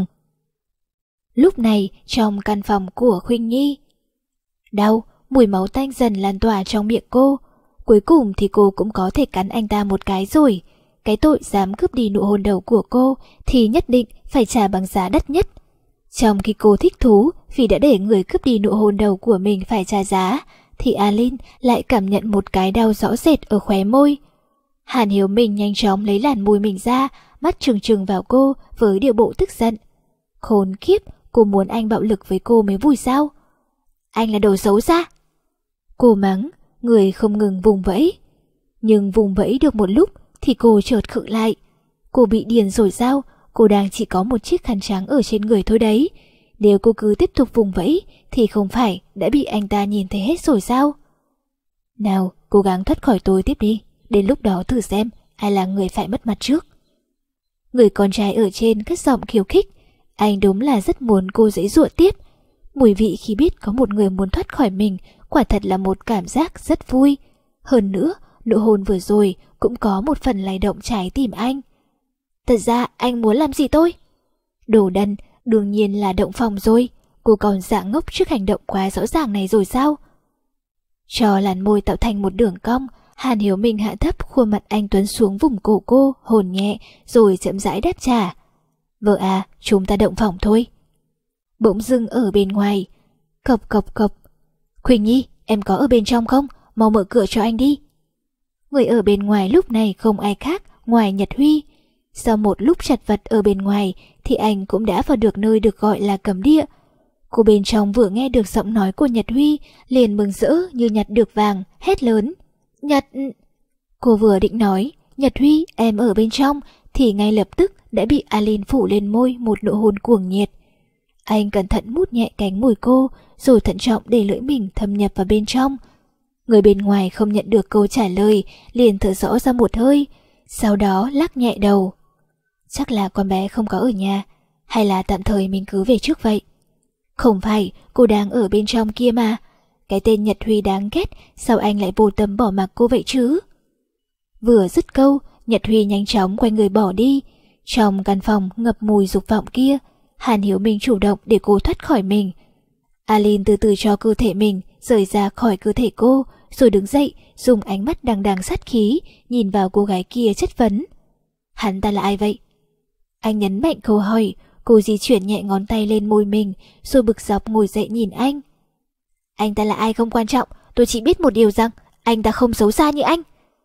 Lúc này, trong căn phòng của Khuynh Nhi, đau, mùi máu tanh dần lan tỏa trong miệng cô. Cuối cùng thì cô cũng có thể cắn anh ta một cái rồi. Cái tội dám cướp đi nụ hôn đầu của cô thì nhất định phải trả bằng giá đắt nhất. Trong khi cô thích thú vì đã để người cướp đi nụ hôn đầu của mình phải trả giá, thì Alin lại cảm nhận một cái đau rõ rệt ở khóe môi. Hàn Hiểu Minh nhanh chóng lấy làn môi mình ra, mắt trừng trừng vào cô với điệu bộ tức giận. Khốn kiếp, cô muốn anh bạo lực với cô mới vui sao? Anh là đồ xấu xa. Cô mắng, người không ngừng vùng vẫy. Nhưng vùng vẫy được một lúc thì cô chợt khựng lại. Cô bị điên rồi sao? Cô đang chỉ có một chiếc khăn trắng ở trên người thôi đấy. Nếu cô cứ tiếp tục vùng vẫy thì không phải đã bị anh ta nhìn thấy hết rồi sao? Nào, cố gắng thoát khỏi tôi tiếp đi. Đến lúc đó thử xem ai là người phải mất mặt trước. Người con trai ở trên cất giọng khiêu khích. Anh đúng là rất muốn cô giãy giụa tiếp. Mùi vị khi biết có một người muốn thoát khỏi mình quả thật là một cảm giác rất vui. Hơn nữa, nụ hôn vừa rồi cũng có một phần lay động trái tim anh. Thật ra anh muốn làm gì tôi? Đồ đần, đương nhiên là động phòng rồi. Cô còn dạ ngốc trước hành động quá rõ ràng này rồi sao? Cho làn môi tạo thành một đường cong, Hàn Hiểu Minh hạ thấp khuôn mặt anh Tuấn xuống vùng cổ cô, hồn nhẹ, rồi chậm rãi đáp trả. Vợ à, chúng ta động phòng thôi. Bỗng dưng ở bên ngoài, cộc cộc cộc. Khuynh Nhi, em có ở bên trong không? Mau mở cửa cho anh đi. Người ở bên ngoài lúc này không ai khác ngoài Nhật Huy. Sau một lúc chật vật ở bên ngoài thì anh cũng đã vào được nơi được gọi là cấm địa. Cô bên trong vừa nghe được giọng nói của Nhật Huy liền mừng rỡ như nhặt được vàng, hét lớn. Nhật... Cô vừa định nói Nhật Huy em ở bên trong thì ngay lập tức đã bị Alin phủ lên môi một nụ hôn cuồng nhiệt. Anh cẩn thận mút nhẹ cánh môi cô rồi thận trọng để lưỡi mình thâm nhập vào bên trong. Người bên ngoài không nhận được câu trả lời liền thở rõ ra một hơi, sau đó lắc nhẹ đầu. Chắc là con bé không có ở nhà, hay là tạm thời mình cứ về trước vậy. Không phải, cô đang ở bên trong kia mà. Cái tên Nhật Huy đáng ghét, sao anh lại vô tâm bỏ mặc cô vậy chứ? Vừa dứt câu, Nhật Huy nhanh chóng quay người bỏ đi. Trong căn phòng ngập mùi dục vọng kia, Hàn Hiểu Minh chủ động để cô thoát khỏi mình. Alin từ từ cho cơ thể mình rời ra khỏi cơ thể cô, rồi đứng dậy, dùng ánh mắt đằng đằng sát khí nhìn vào cô gái kia chất vấn. Hắn ta là ai vậy? Anh nhấn mạnh câu hỏi. Cô di chuyển nhẹ ngón tay lên môi mình, rồi bực dọc ngồi dậy nhìn anh. Anh ta là ai không quan trọng, tôi chỉ biết một điều rằng anh ta không xấu xa như anh.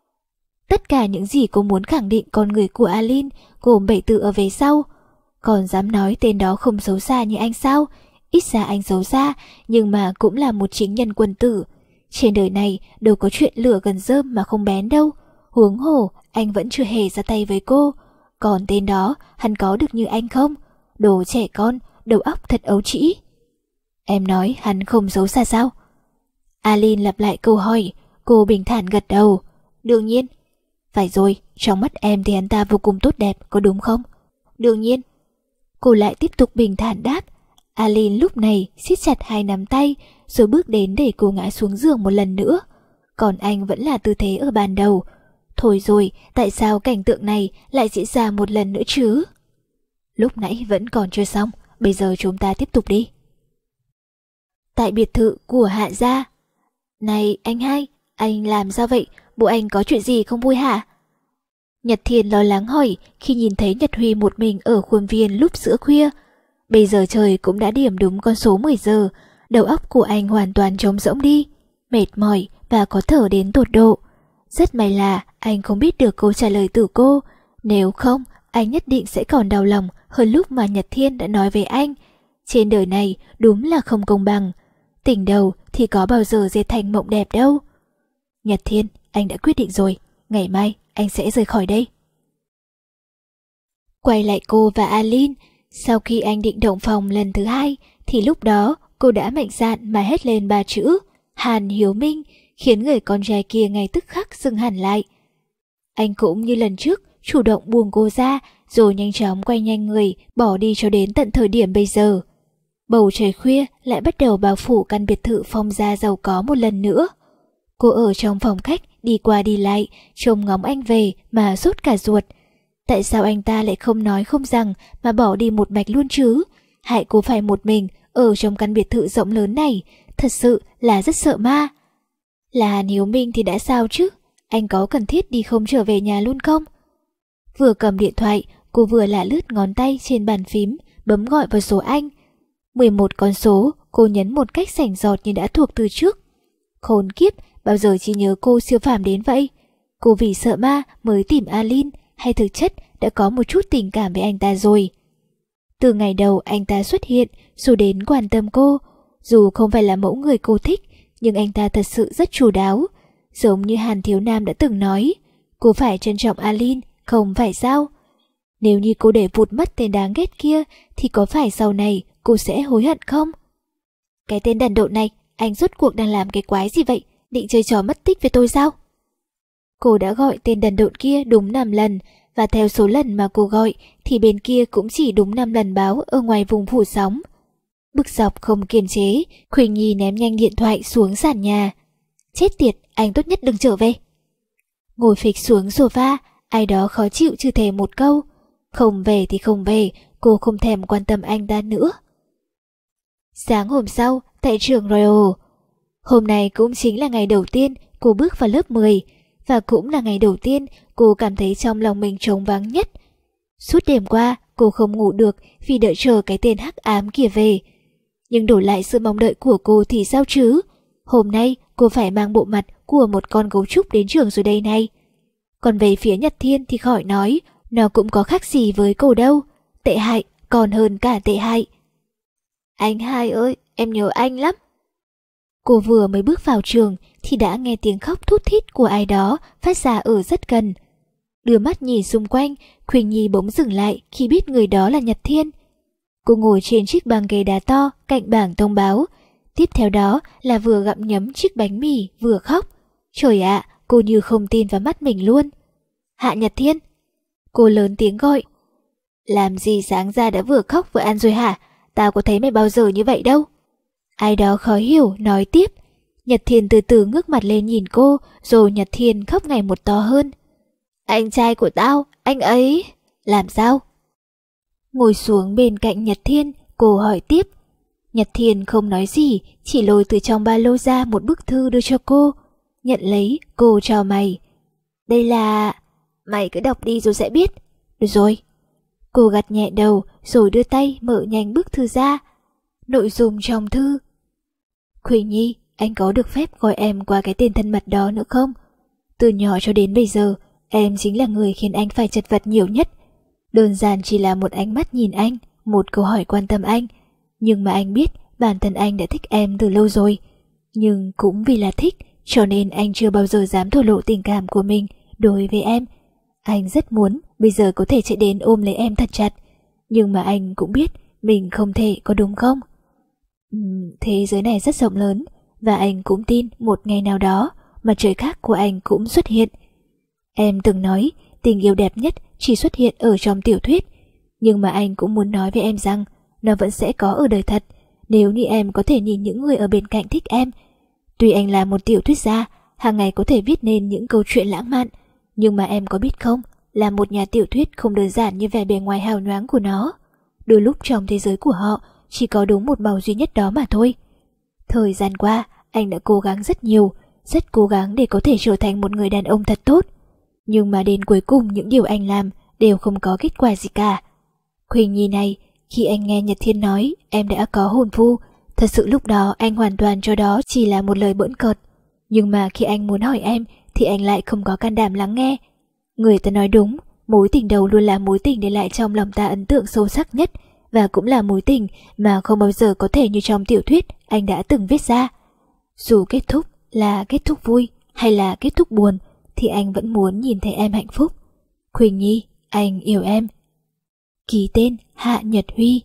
Tất cả những gì cô muốn khẳng định con người của Alin gồm bảy từ ở về sau. Còn dám nói tên đó không xấu xa như anh sao? Ít ra anh xấu xa, nhưng mà cũng là một chính nhân quân tử. Trên đời này đâu có chuyện lửa gần rơm mà không bén đâu. Huống hồ, anh vẫn chưa hề ra tay với cô. Còn tên đó, hắn có được như anh không? Đồ trẻ con, đầu óc thật ấu trĩ. Em nói hắn không xấu xa sao? Alin lặp lại câu hỏi. Cô bình thản gật đầu. Đương nhiên. Phải rồi, trong mắt em thì hắn ta vô cùng tốt đẹp, có đúng không? Đương nhiên. Cô lại tiếp tục bình thản đáp. Alin lúc này siết chặt hai nắm tay, rồi bước đến để cô ngã xuống giường một lần nữa. Còn anh vẫn là tư thế ở ban đầu. Thôi rồi, tại sao cảnh tượng này lại diễn ra một lần nữa chứ? Lúc nãy vẫn còn chưa xong, bây giờ chúng ta tiếp tục đi. Tại biệt thự của Hạ gia. Này anh hai, anh làm sao vậy? Bộ anh có chuyện gì không vui hả? Nhật Thiên lo lắng hỏi khi nhìn thấy Nhật Huy một mình ở khuôn viên lúc giữa khuya. Bây giờ trời cũng đã điểm đúng con số mười giờ, đầu óc của anh hoàn toàn trống rỗng đi, mệt mỏi và có thở đến tột độ. Rất may là anh không biết được câu trả lời từ cô, nếu không anh nhất định sẽ còn đau lòng hơn lúc mà Nhật Thiên đã nói với anh. Trên đời này đúng là không công bằng, tỉnh đầu thì có bao giờ dệt thành mộng đẹp đâu. Nhật Thiên, anh đã quyết định rồi, ngày mai anh sẽ rời khỏi đây. Quay lại cô và Alin, sau khi anh định động phòng lần thứ hai thì lúc đó cô đã mạnh dạn mà hét lên ba chữ Hàn Hiếu Minh, khiến người con trai kia ngay tức khắc dừng hẳn lại. Anh cũng như lần trước chủ động buông cô ra rồi nhanh chóng quay nhanh người bỏ đi cho đến tận thời điểm bây giờ. Bầu trời khuya lại bắt đầu bao phủ căn biệt thự Phong gia giàu có một lần nữa. Cô ở trong phòng khách đi qua đi lại, trông ngóng anh về mà sốt cả ruột. Tại sao anh ta lại không nói không rằng mà bỏ đi một mạch luôn chứ? Hại cô phải một mình ở trong căn biệt thự rộng lớn này, thật sự là rất sợ ma. Là Hàn Hiếu Minh thì đã sao chứ? Anh có cần thiết đi không trở về nhà luôn không? Vừa cầm điện thoại, cô vừa lả lướt ngón tay trên bàn phím, bấm gọi vào số anh. mười một con số, cô nhấn một cách sành giọt như đã thuộc từ trước. Khốn kiếp, bao giờ chỉ nhớ cô siêu phàm đến vậy? Cô vì sợ ma mới tìm Alin, hay thực chất đã có một chút tình cảm với anh ta rồi? Từ ngày đầu anh ta xuất hiện, dù đến quan tâm cô, dù không phải là mẫu người cô thích, nhưng anh ta thật sự rất chu đáo. Giống như Hàn Thiếu Nam đã từng nói, cô phải trân trọng Alin, không phải sao? Nếu như cô để vụt mất tên đáng ghét kia, thì có phải sau này cô sẽ hối hận không? Cái tên đần độn này, anh rốt cuộc đang làm cái quái gì vậy? Định chơi trò mất tích với tôi sao? Cô đã gọi tên đần độn kia đúng năm lần, và theo số lần mà cô gọi thì bên kia cũng chỉ đúng năm lần báo ở ngoài vùng phủ sóng. Bực dọc không kiềm chế, Khuynh Nhi ném nhanh điện thoại xuống sàn nhà. Chết tiệt, anh tốt nhất đừng trở về. Ngồi phịch xuống sofa, ai đó khó chịu chửi thề một câu. Không về thì không về, cô không thèm quan tâm anh ta nữa. Sáng hôm sau, tại trường Royal. Hôm nay cũng chính là ngày đầu tiên cô bước vào lớp mười, và cũng là ngày đầu tiên cô cảm thấy trong lòng mình trống vắng nhất. Suốt đêm qua, cô không ngủ được vì đợi chờ cái tên hắc ám kia về. Nhưng đổi lại sự mong đợi của cô thì sao chứ? Hôm nay cô phải mang bộ mặt của một con gấu trúc đến trường rồi đây này. Còn về phía Nhật Thiên thì khỏi nói, nó cũng có khác gì với cô đâu. Tệ hại, còn hơn cả tệ hại. Anh hai ơi, em nhớ anh lắm. Cô vừa mới bước vào trường thì đã nghe tiếng khóc thút thít của ai đó phát ra ở rất gần. Đưa mắt nhìn xung quanh, Khuynh Nhi bỗng dừng lại khi biết người đó là Nhật Thiên. Cô ngồi trên chiếc băng ghế đá to cạnh bảng thông báo. Tiếp theo đó là vừa gặm nhấm chiếc bánh mì vừa khóc. Trời ạ, cô như không tin vào mắt mình luôn. Hạ Nhật Thiên. Cô lớn tiếng gọi. Làm gì sáng ra đã vừa khóc vừa ăn rồi hả? Tao có thấy mày bao giờ như vậy đâu. Ai đó khó hiểu nói tiếp. Nhật Thiên từ từ ngước mặt lên nhìn cô, rồi Nhật Thiên khóc ngày một to hơn. Anh trai của tao, anh ấy... Làm sao? Ngồi xuống bên cạnh Nhật Thiên, cô hỏi tiếp. Nhật Thiên không nói gì, chỉ lôi từ trong ba lô ra một bức thư đưa cho cô. Nhận lấy, cô chào mày. Đây là... Mày cứ đọc đi rồi sẽ biết. Được rồi. Cô gật nhẹ đầu rồi đưa tay mở nhanh bức thư ra. Nội dung trong thư. Khuynh Nhi, anh có được phép gọi em qua cái tên thân mật đó nữa không? Từ nhỏ cho đến bây giờ, em chính là người khiến anh phải chật vật nhiều nhất. Đơn giản chỉ là một ánh mắt nhìn anh, một câu hỏi quan tâm anh. Nhưng mà anh biết bản thân anh đã thích em từ lâu rồi. Nhưng cũng vì là thích, cho nên anh chưa bao giờ dám thổ lộ tình cảm của mình đối với em. Anh rất muốn bây giờ có thể chạy đến ôm lấy em thật chặt. Nhưng mà anh cũng biết mình không thể, có đúng không? Uhm, thế giới này rất rộng lớn, và anh cũng tin một ngày nào đó mặt trời khác của anh cũng xuất hiện. Em từng nói tình yêu đẹp nhất chỉ xuất hiện ở trong tiểu thuyết, nhưng mà anh cũng muốn nói với em rằng nó vẫn sẽ có ở đời thật, nếu như em có thể nhìn những người ở bên cạnh thích em. Tuy anh là một tiểu thuyết gia, hàng ngày có thể viết nên những câu chuyện lãng mạn, Nhưng mà em có biết không, là một nhà tiểu thuyết không đơn giản như vẻ bề ngoài hào nhoáng của nó. Đôi lúc trong thế giới của họ chỉ có đúng một màu duy nhất đó mà thôi. Thời gian qua, anh đã cố gắng rất nhiều, rất cố gắng để có thể trở thành một người đàn ông thật tốt. Nhưng mà đến cuối cùng những điều anh làm đều không có kết quả gì cả. Khuynh Nhi này, khi anh nghe Nhật Thiên nói em đã có hôn phu, thật sự lúc đó anh hoàn toàn cho đó chỉ là một lời bỡn cợt. Nhưng mà khi anh muốn hỏi em thì anh lại không có can đảm lắng nghe. Người ta nói đúng, mối tình đầu luôn là mối tình để lại trong lòng ta ấn tượng sâu sắc nhất, và cũng là mối tình mà không bao giờ có thể như trong tiểu thuyết anh đã từng viết ra. Dù kết thúc là kết thúc vui hay là kết thúc buồn thì anh vẫn muốn nhìn thấy em hạnh phúc. Khuynh Nhi, anh yêu em. Ký tên Hạ Nhật Huy.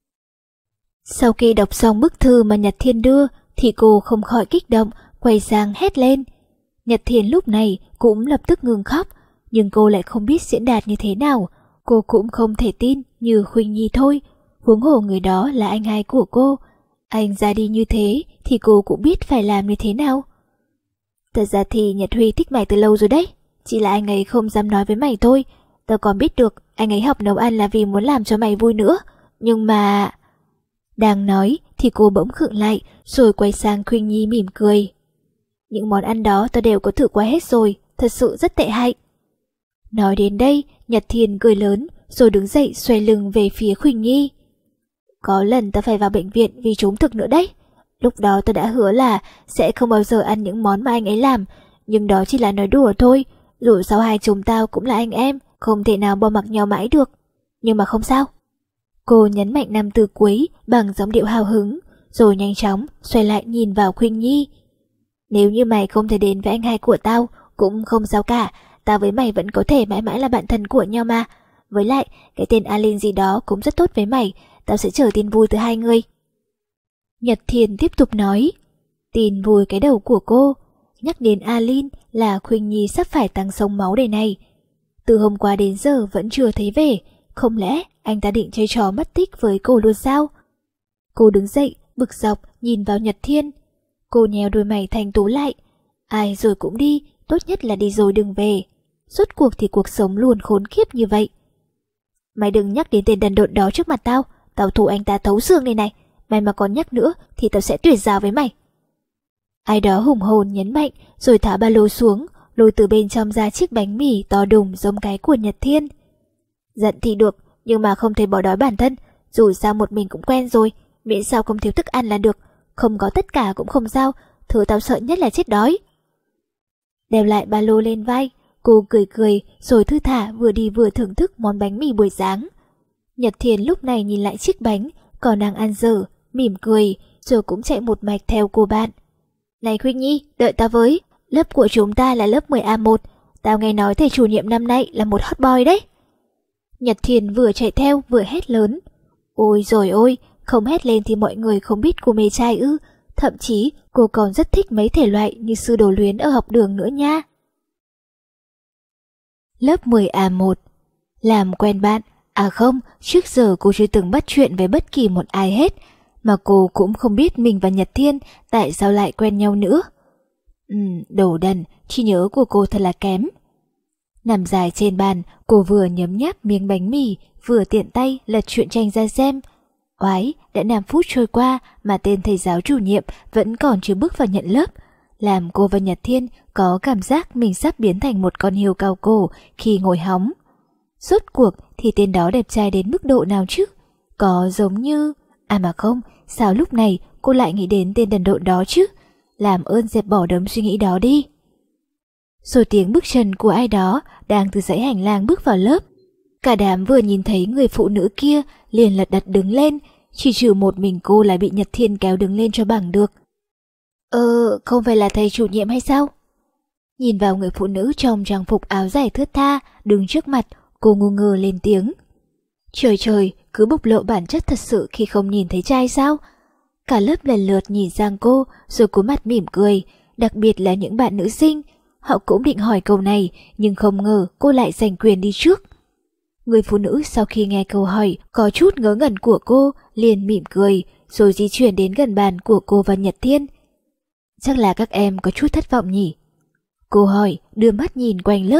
Sau khi đọc xong bức thư mà Nhật Thiên đưa thì cô không khỏi kích động, quay sang hét lên. Nhật Thiên lúc này cũng lập tức ngừng khóc, nhưng cô lại không biết diễn đạt như thế nào. Cô cũng không thể tin như Khuynh Nhi thôi, huống hồ người đó là anh hai của cô. Anh ra đi như thế thì cô cũng biết phải làm như thế nào. Thật ra thì Nhật Huy thích mày từ lâu rồi đấy, chỉ là anh ấy không dám nói với mày thôi. Tao còn biết được anh ấy học nấu ăn là vì muốn làm cho mày vui nữa. Nhưng mà... Đang nói thì cô bỗng khựng lại, rồi quay sang Khuynh Nhi mỉm cười. Những món ăn đó tao đều có thử qua hết rồi, thật sự rất tệ hại. Nói đến đây, Nhật Thiên cười lớn, rồi đứng dậy xoay lưng về phía Khuynh Nhi. Có lần tao phải vào bệnh viện vì trúng thực nữa đấy. Lúc đó tao đã hứa là sẽ không bao giờ ăn những món mà anh ấy làm, nhưng đó chỉ là nói đùa thôi. Dù sao hai chúng tao cũng là anh em, không thể nào bỏ mặc nhau mãi được. Nhưng mà không sao. Cô nhấn mạnh năm từ cuối bằng giọng điệu hào hứng, rồi nhanh chóng xoay lại nhìn vào Khuynh Nhi. Nếu như mày không thể đến với anh hai của tao, cũng không sao cả, tao với mày vẫn có thể mãi mãi là bạn thân của nhau mà. Với lại, cái tên Alin gì đó cũng rất tốt với mày, tao sẽ chờ tin vui từ hai người. Nhật Thiên tiếp tục nói. Tin vui cái đầu của cô. Nhắc đến Alin là Khuynh Nhi sắp phải tăng sông máu đây này. Từ hôm qua đến giờ vẫn chưa thấy về, không lẽ anh ta định chơi trò mất tích với cô luôn sao? Cô đứng dậy, bực dọc nhìn vào Nhật Thiên. Cô nheo đôi mày thành tú lại. Ai rồi cũng đi, tốt nhất là đi rồi đừng về. Rốt cuộc thì cuộc sống luôn khốn khiếp như vậy. Mày đừng nhắc đến tên đần độn đó trước mặt tao, tao thù anh ta thấu xương đây này. Mày mà còn nhắc nữa thì tao sẽ tuyệt giao với mày. Ai đó hùng hồn nhấn mạnh, rồi thả ba lô xuống, lôi từ bên trong ra chiếc bánh mì to đùng giống cái của Nhật Thiên. Giận thì được, nhưng mà không thể bỏ đói bản thân. Dù sao một mình cũng quen rồi, miễn sao không thiếu thức ăn là được. Không có tất cả cũng không sao, thứ tao sợ nhất là chết đói. Đeo lại ba lô lên vai, cô cười cười rồi thư thả vừa đi vừa thưởng thức món bánh mì buổi sáng. Nhật Thiên lúc này nhìn lại chiếc bánh còn đang ăn dở, mỉm cười, rồi cũng chạy một mạch theo cô bạn. Này Khuynh Nhi, đợi ta với, lớp của chúng ta là lớp mười A một, tao nghe nói thầy chủ nhiệm năm nay là một hot boy đấy. Nhật Thiên vừa chạy theo vừa hét lớn. Ôi rồi ôi, không hét lên thì mọi người không biết cô mê trai ư, thậm chí cô còn rất thích mấy thể loại như sư đồ luyến ở học đường nữa nha. Lớp mười A một. Làm quen bạn. À không, trước giờ cô chưa từng bắt chuyện với bất kỳ một ai hết, mà cô cũng không biết mình và Nhật Thiên tại sao lại quen nhau nữa. Ừ, đồ đần, trí nhớ của cô thật là kém. Nằm dài trên bàn, cô vừa nhấm nháp miếng bánh mì, vừa tiện tay lật truyện tranh ra xem. Oái, đã năm phút trôi qua mà tên thầy giáo chủ nhiệm vẫn còn chưa bước vào nhận lớp, làm cô và Nhật Thiên có cảm giác mình sắp biến thành một con hươu cao cổ khi ngồi hóng. Rốt cuộc thì tên đó đẹp trai đến mức độ nào chứ? Có giống như... À mà không, sao lúc này cô lại nghĩ đến tên đần độn đó chứ? Làm ơn dẹp bỏ đống suy nghĩ đó đi. Rồi tiếng bước chân của ai đó đang từ dãy hành lang bước vào lớp. Cả đám vừa nhìn thấy người phụ nữ kia liền lật đật đứng lên, chỉ trừ một mình cô lại bị Nhật Thiên kéo đứng lên cho bằng được. Ờ, không phải là thầy chủ nhiệm hay sao? Nhìn vào người phụ nữ trong trang phục áo dài thướt tha đứng trước mặt, cô ngu ngơ lên tiếng. Trời trời, cứ bộc lộ bản chất thật sự khi không nhìn thấy trai sao? Cả lớp lần lượt nhìn sang cô rồi cúi mặt mỉm cười, đặc biệt là những bạn nữ sinh. Họ cũng định hỏi câu này nhưng không ngờ cô lại giành quyền đi trước. Người phụ nữ sau khi nghe câu hỏi có chút ngớ ngẩn của cô liền mỉm cười rồi di chuyển đến gần bàn của cô và Nhật Thiên. Chắc là các em có chút thất vọng nhỉ? Cô hỏi, đưa mắt nhìn quanh lớp,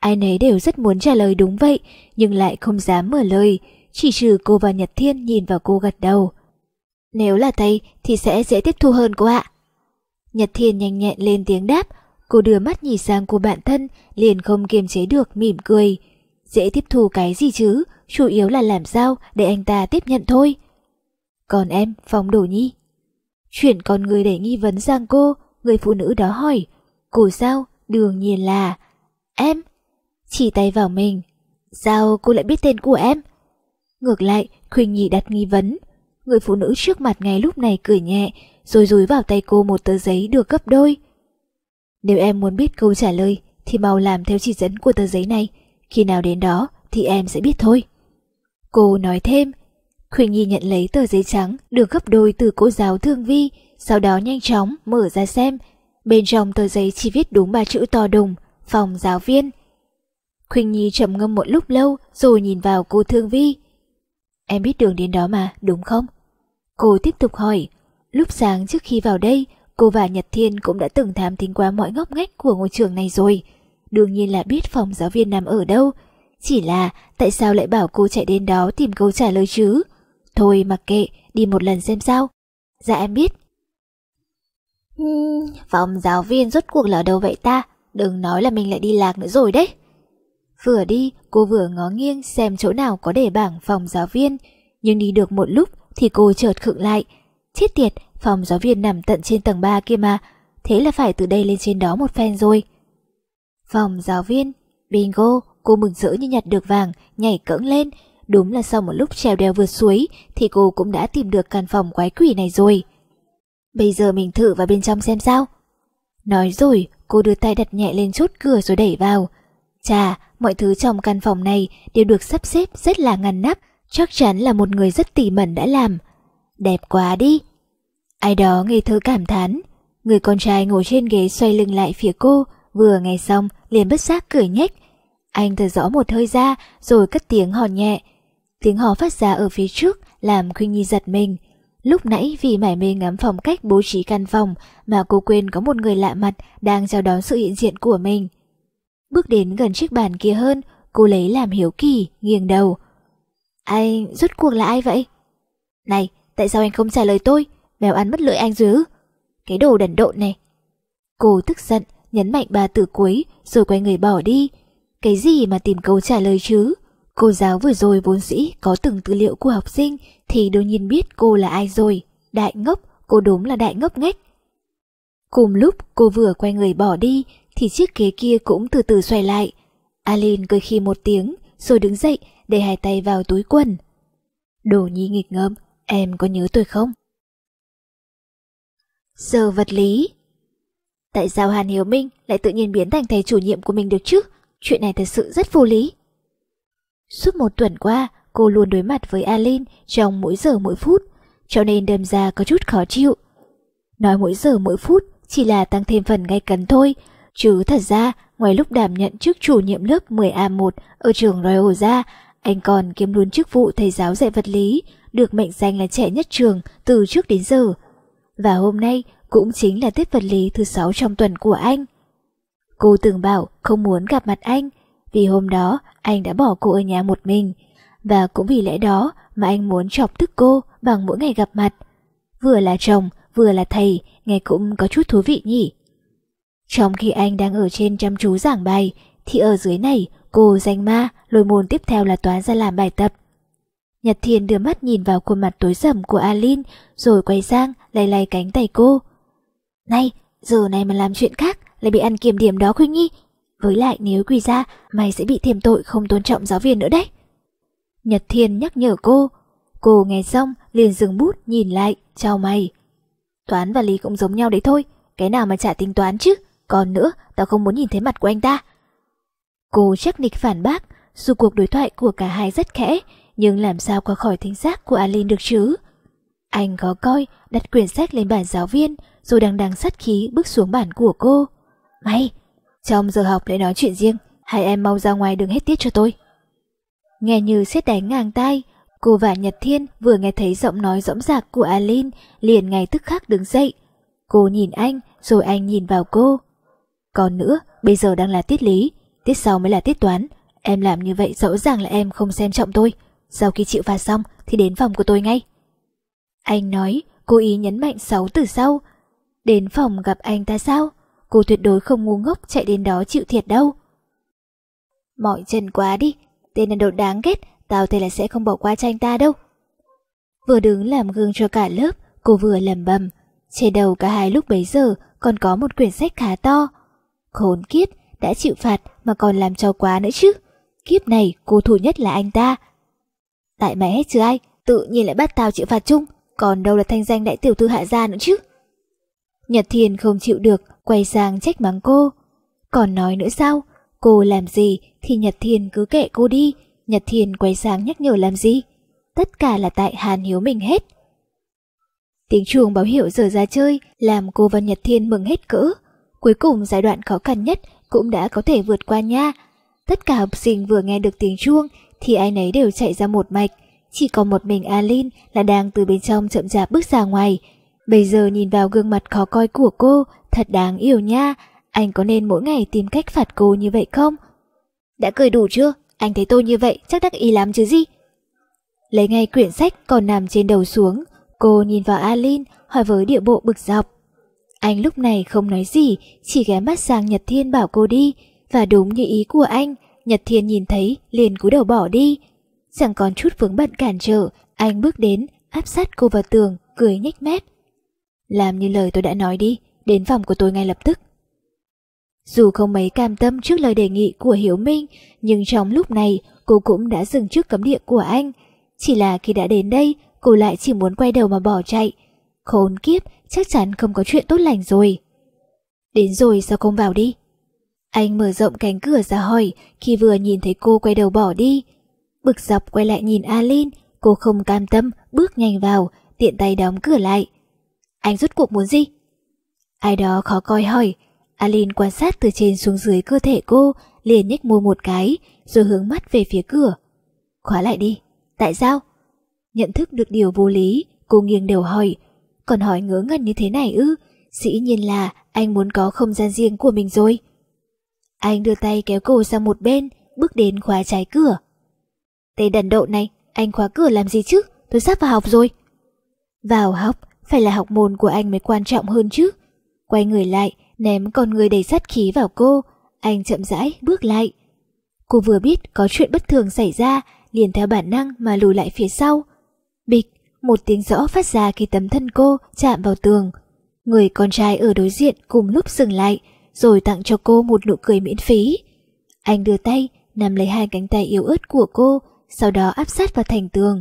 Ai nấy đều rất muốn trả lời đúng vậy, nhưng lại không dám mở lời, chỉ trừ cô và Nhật Thiên nhìn vào cô gật đầu. Nếu là thầy thì sẽ dễ tiếp thu hơn cô ạ. Nhật Thiên nhanh nhẹn lên tiếng đáp, cô đưa mắt nhìn sang cô bạn thân, liền không kiềm chế được mỉm cười. Dễ tiếp thu cái gì chứ, chủ yếu là làm sao để anh ta tiếp nhận thôi. Còn em, Phong Đổ Nhi? Chuyển con người để nghi vấn sang cô, người phụ nữ đó hỏi. Cô sao? Đương nhiên là... Em? Chỉ tay vào mình. Sao cô lại biết tên của em? Ngược lại, Khuynh Nhi đặt nghi vấn. Người phụ nữ trước mặt ngay lúc này cười nhẹ, rồi dúi vào tay cô một tờ giấy được gấp đôi. Nếu em muốn biết câu trả lời thì mau làm theo chỉ dẫn của tờ giấy này, khi nào đến đó thì em sẽ biết thôi. Cô nói thêm. Khuynh Nhi nhận lấy tờ giấy trắng được gấp đôi từ cô giáo Thương Vi, sau đó nhanh chóng mở ra xem. Bên trong tờ giấy chỉ viết đúng ba chữ to đùng: phòng giáo viên. Khuynh Nhi trầm ngâm một lúc lâu rồi nhìn vào cô Thương Vi. Em biết đường đến đó mà, đúng không? Cô tiếp tục hỏi. Lúc sáng trước khi vào đây, cô và Nhật Thiên cũng đã từng thám thính qua mọi ngóc ngách của ngôi trường này rồi. Đương nhiên là biết phòng giáo viên nằm ở đâu. Chỉ là tại sao lại bảo cô chạy đến đó tìm câu trả lời chứ? Thôi mặc kệ, đi một lần xem sao. Dạ em biết. Hmm, phòng giáo viên rốt cuộc là ở đâu vậy ta? Đừng nói là mình lại đi lạc nữa rồi đấy. Vừa đi, cô vừa ngó nghiêng xem chỗ nào có để bảng phòng giáo viên. Nhưng đi được một lúc thì cô chợt khựng lại. Chết tiệt, phòng giáo viên nằm tận trên tầng ba kia mà. Thế là phải từ đây lên trên đó một phen rồi. Phòng giáo viên, bingo, cô mừng rỡ như nhặt được vàng, nhảy cẫng lên. Đúng là sau một lúc trèo đèo vượt suối thì cô cũng đã tìm được căn phòng quái quỷ này rồi. Bây giờ mình thử vào bên trong xem sao. Nói rồi, cô đưa tay đặt nhẹ lên chốt cửa rồi đẩy vào. Chà, mọi thứ trong căn phòng này đều được sắp xếp rất là ngăn nắp, chắc chắn là một người rất tỉ mẩn đã làm. Đẹp quá đi. Ai đó ngây thơ cảm thán. Người con trai ngồi trên ghế xoay lưng lại phía cô, vừa nghe xong liền bất giác cười nhếch. Anh thở rõ một hơi ra rồi cất tiếng hò nhẹ. Tiếng hò phát ra ở phía trước làm Khuynh Nhi giật mình. Lúc nãy vì mải mê ngắm phong cách bố trí căn phòng mà cô quên có một người lạ mặt đang chào đón sự hiện diện của mình. Bước đến gần chiếc bàn kia hơn, cô lấy làm hiếu kỳ, nghiêng đầu. Anh rốt cuộc là ai vậy? Này, tại sao anh không trả lời tôi? Mèo ăn mất lưỡi anh rồi ư? Cái đồ đần độn này. Cô tức giận, nhấn mạnh ba từ cuối rồi quay người bỏ đi. Cái gì mà tìm câu trả lời chứ? Cô giáo vừa rồi vốn dĩ có từng tư liệu của học sinh thì đương nhiên biết cô là ai rồi. Đại ngốc, cô đúng là đại ngốc nghếch. Cùng lúc cô vừa quay người bỏ đi thì chiếc ghế kia cũng từ từ xoay lại. Alin cười khi một tiếng rồi đứng dậy để hai tay vào túi quần. Đồ Nhi nghịch ngợm, em có nhớ tôi không? Giờ vật lý. Tại sao Hàn Hiếu Minh lại tự nhiên biến thành thầy chủ nhiệm của mình được chứ? Chuyện này thật sự rất vô lý. Suốt một tuần qua, cô luôn đối mặt với Alin trong mỗi giờ mỗi phút, cho nên đâm ra có chút khó chịu. Nói mỗi giờ mỗi phút chỉ là tăng thêm phần gay cấn thôi, chứ thật ra ngoài lúc đảm nhận chức chủ nhiệm lớp mười A một ở trường Royal ra, anh còn kiêm luôn chức vụ thầy giáo dạy vật lý, được mệnh danh là trẻ nhất trường từ trước đến giờ. Và hôm nay cũng chính là tiết vật lý thứ sáu trong tuần của anh. Cô từng bảo không muốn gặp mặt anh, vì hôm đó anh đã bỏ cô ở nhà một mình, và cũng vì lẽ đó mà anh muốn chọc tức cô bằng mỗi ngày gặp mặt. Vừa là chồng, vừa là thầy, nghe cũng có chút thú vị nhỉ. Trong khi anh đang ở trên chăm chú giảng bài, thì ở dưới này cô danh ma lôi môn tiếp theo là toán ra làm bài tập. Nhật Thiên đưa mắt nhìn vào khuôn mặt tối sầm của Alin, rồi quay sang lay lay cánh tay cô. Này, giờ này mà làm chuyện khác lại bị ăn kiểm điểm đó Khuynh Nhi. Với lại nếu quy ra, mày sẽ bị thêm tội không tôn trọng giáo viên nữa đấy. Nhật Thiên nhắc nhở cô. Cô nghe xong liền dừng bút nhìn lại, chau mày. Toán và lý cũng giống nhau đấy thôi, cái nào mà chả tính toán chứ. Còn nữa, tao không muốn nhìn thấy mặt của anh ta. Cô chắc nịch phản bác, dù cuộc đối thoại của cả hai rất khẽ, nhưng làm sao qua khỏi thính giác của Alin được chứ. Anh khó coi, đặt quyển sách lên bàn giáo viên, rồi đằng đằng sát khí bước xuống bàn của cô. Mày, trong giờ học lại nói chuyện riêng, hai em mau ra ngoài đừng hết tiết cho tôi. Nghe như sét đánh ngang tai, cô và Nhật Thiên vừa nghe thấy giọng nói dõng dạc của Alin, liền ngay tức khắc đứng dậy. Cô nhìn anh, rồi anh nhìn vào cô. Còn nữa, bây giờ đang là tiết lý, Tiết sau mới là tiết toán. Em làm như vậy rõ ràng là em không xem trọng tôi. Sau khi chịu phạt xong thì đến phòng của tôi ngay. Anh nói, cố ý nhấn mạnh sáu từ sau. Đến phòng gặp anh ta sao? Cô tuyệt đối không ngu ngốc chạy đến đó chịu thiệt đâu. Mỏi chân quá đi, tên là đồ đáng ghét, tao thề là sẽ không bỏ qua cho anh ta đâu. Vừa đứng làm gương cho cả lớp, cô vừa lẩm bẩm. Trên đầu cả hai lúc bấy giờ còn có một quyển sách khá to. Khốn kiếp, đã chịu phạt mà còn làm cho quá nữa chứ. Kiếp này cô thủ nhất là anh ta. Tại mày hết chứ ai, tự nhiên lại bắt tao chịu phạt chung, còn đâu là thanh danh đại tiểu thư Hạ gia nữa chứ. Nhật Thiên không chịu được, quay sang trách mắng cô. Còn nói nữa sao? Cô làm gì thì Nhật Thiên cứ kệ cô đi. Nhật Thiên quay sang nhắc nhở làm gì? Tất cả là tại Hàn Hiếu mình hết. Tiếng chuông báo hiệu giờ ra chơi làm cô và Nhật Thiên mừng hết cỡ. Cuối cùng giai đoạn khó khăn nhất cũng đã có thể vượt qua nha. Tất cả học sinh vừa nghe được tiếng chuông thì ai nấy đều chạy ra một mạch. Chỉ có một mình Alin là đang từ bên trong chậm chạp bước ra ngoài. Bây giờ nhìn vào gương mặt khó coi của cô, thật đáng yêu nha. Anh có nên mỗi ngày tìm cách phạt cô như vậy không? Đã cười đủ chưa? Anh thấy tôi như vậy chắc đắc ý lắm chứ gì? Lấy ngay quyển sách còn nằm trên đầu xuống, cô nhìn vào Alin hỏi với điệu bộ bực dọc. Anh lúc này không nói gì, chỉ ghé mắt sang Nhật Thiên bảo cô đi. Và đúng như ý của anh, Nhật Thiên nhìn thấy liền cúi đầu bỏ đi. Chẳng còn chút vướng bận cản trở, anh bước đến, áp sát cô vào tường, cười nhếch mép. Làm như lời tôi đã nói đi, đến phòng của tôi ngay lập tức. Dù không mấy cam tâm trước lời đề nghị của Hiếu Minh, nhưng trong lúc này cô cũng đã dừng trước cấm địa của anh. Chỉ là khi đã đến đây, cô lại chỉ muốn quay đầu mà bỏ chạy. Khốn kiếp, chắc chắn không có chuyện tốt lành rồi. Đến rồi sao không vào đi? Anh mở rộng cánh cửa ra hỏi khi vừa nhìn thấy cô quay đầu bỏ đi. Bực dọc quay lại nhìn Alin, cô không cam tâm bước nhanh vào, tiện tay đóng cửa lại. Anh rốt cuộc muốn gì? Ai đó khó coi hỏi. Alin quan sát từ trên xuống dưới cơ thể cô, liền nhếch môi một cái, rồi hướng mắt về phía cửa. Khóa lại đi. Tại sao? Nhận thức được điều vô lý, cô nghiêng đầu hỏi. Còn hỏi ngớ ngẩn như thế này ư? Dĩ nhiên là anh muốn có không gian riêng của mình rồi. Anh đưa tay kéo cô sang một bên, bước đến khóa trái cửa. Tên đần độn này, anh khóa cửa làm gì chứ? Tôi sắp vào học rồi. Vào học, phải là học môn của anh mới quan trọng hơn chứ. Quay người lại, ném con người đầy sát khí vào cô. Anh chậm rãi bước lại. Cô vừa biết có chuyện bất thường xảy ra, liền theo bản năng mà lùi lại phía sau. Bịch, một tiếng rõ phát ra khi tấm thân cô chạm vào tường. Người con trai ở đối diện cùng lúc dừng lại, rồi tặng cho cô một nụ cười miễn phí. Anh đưa tay nắm lấy hai cánh tay yếu ớt của cô, sau đó áp sát vào thành tường.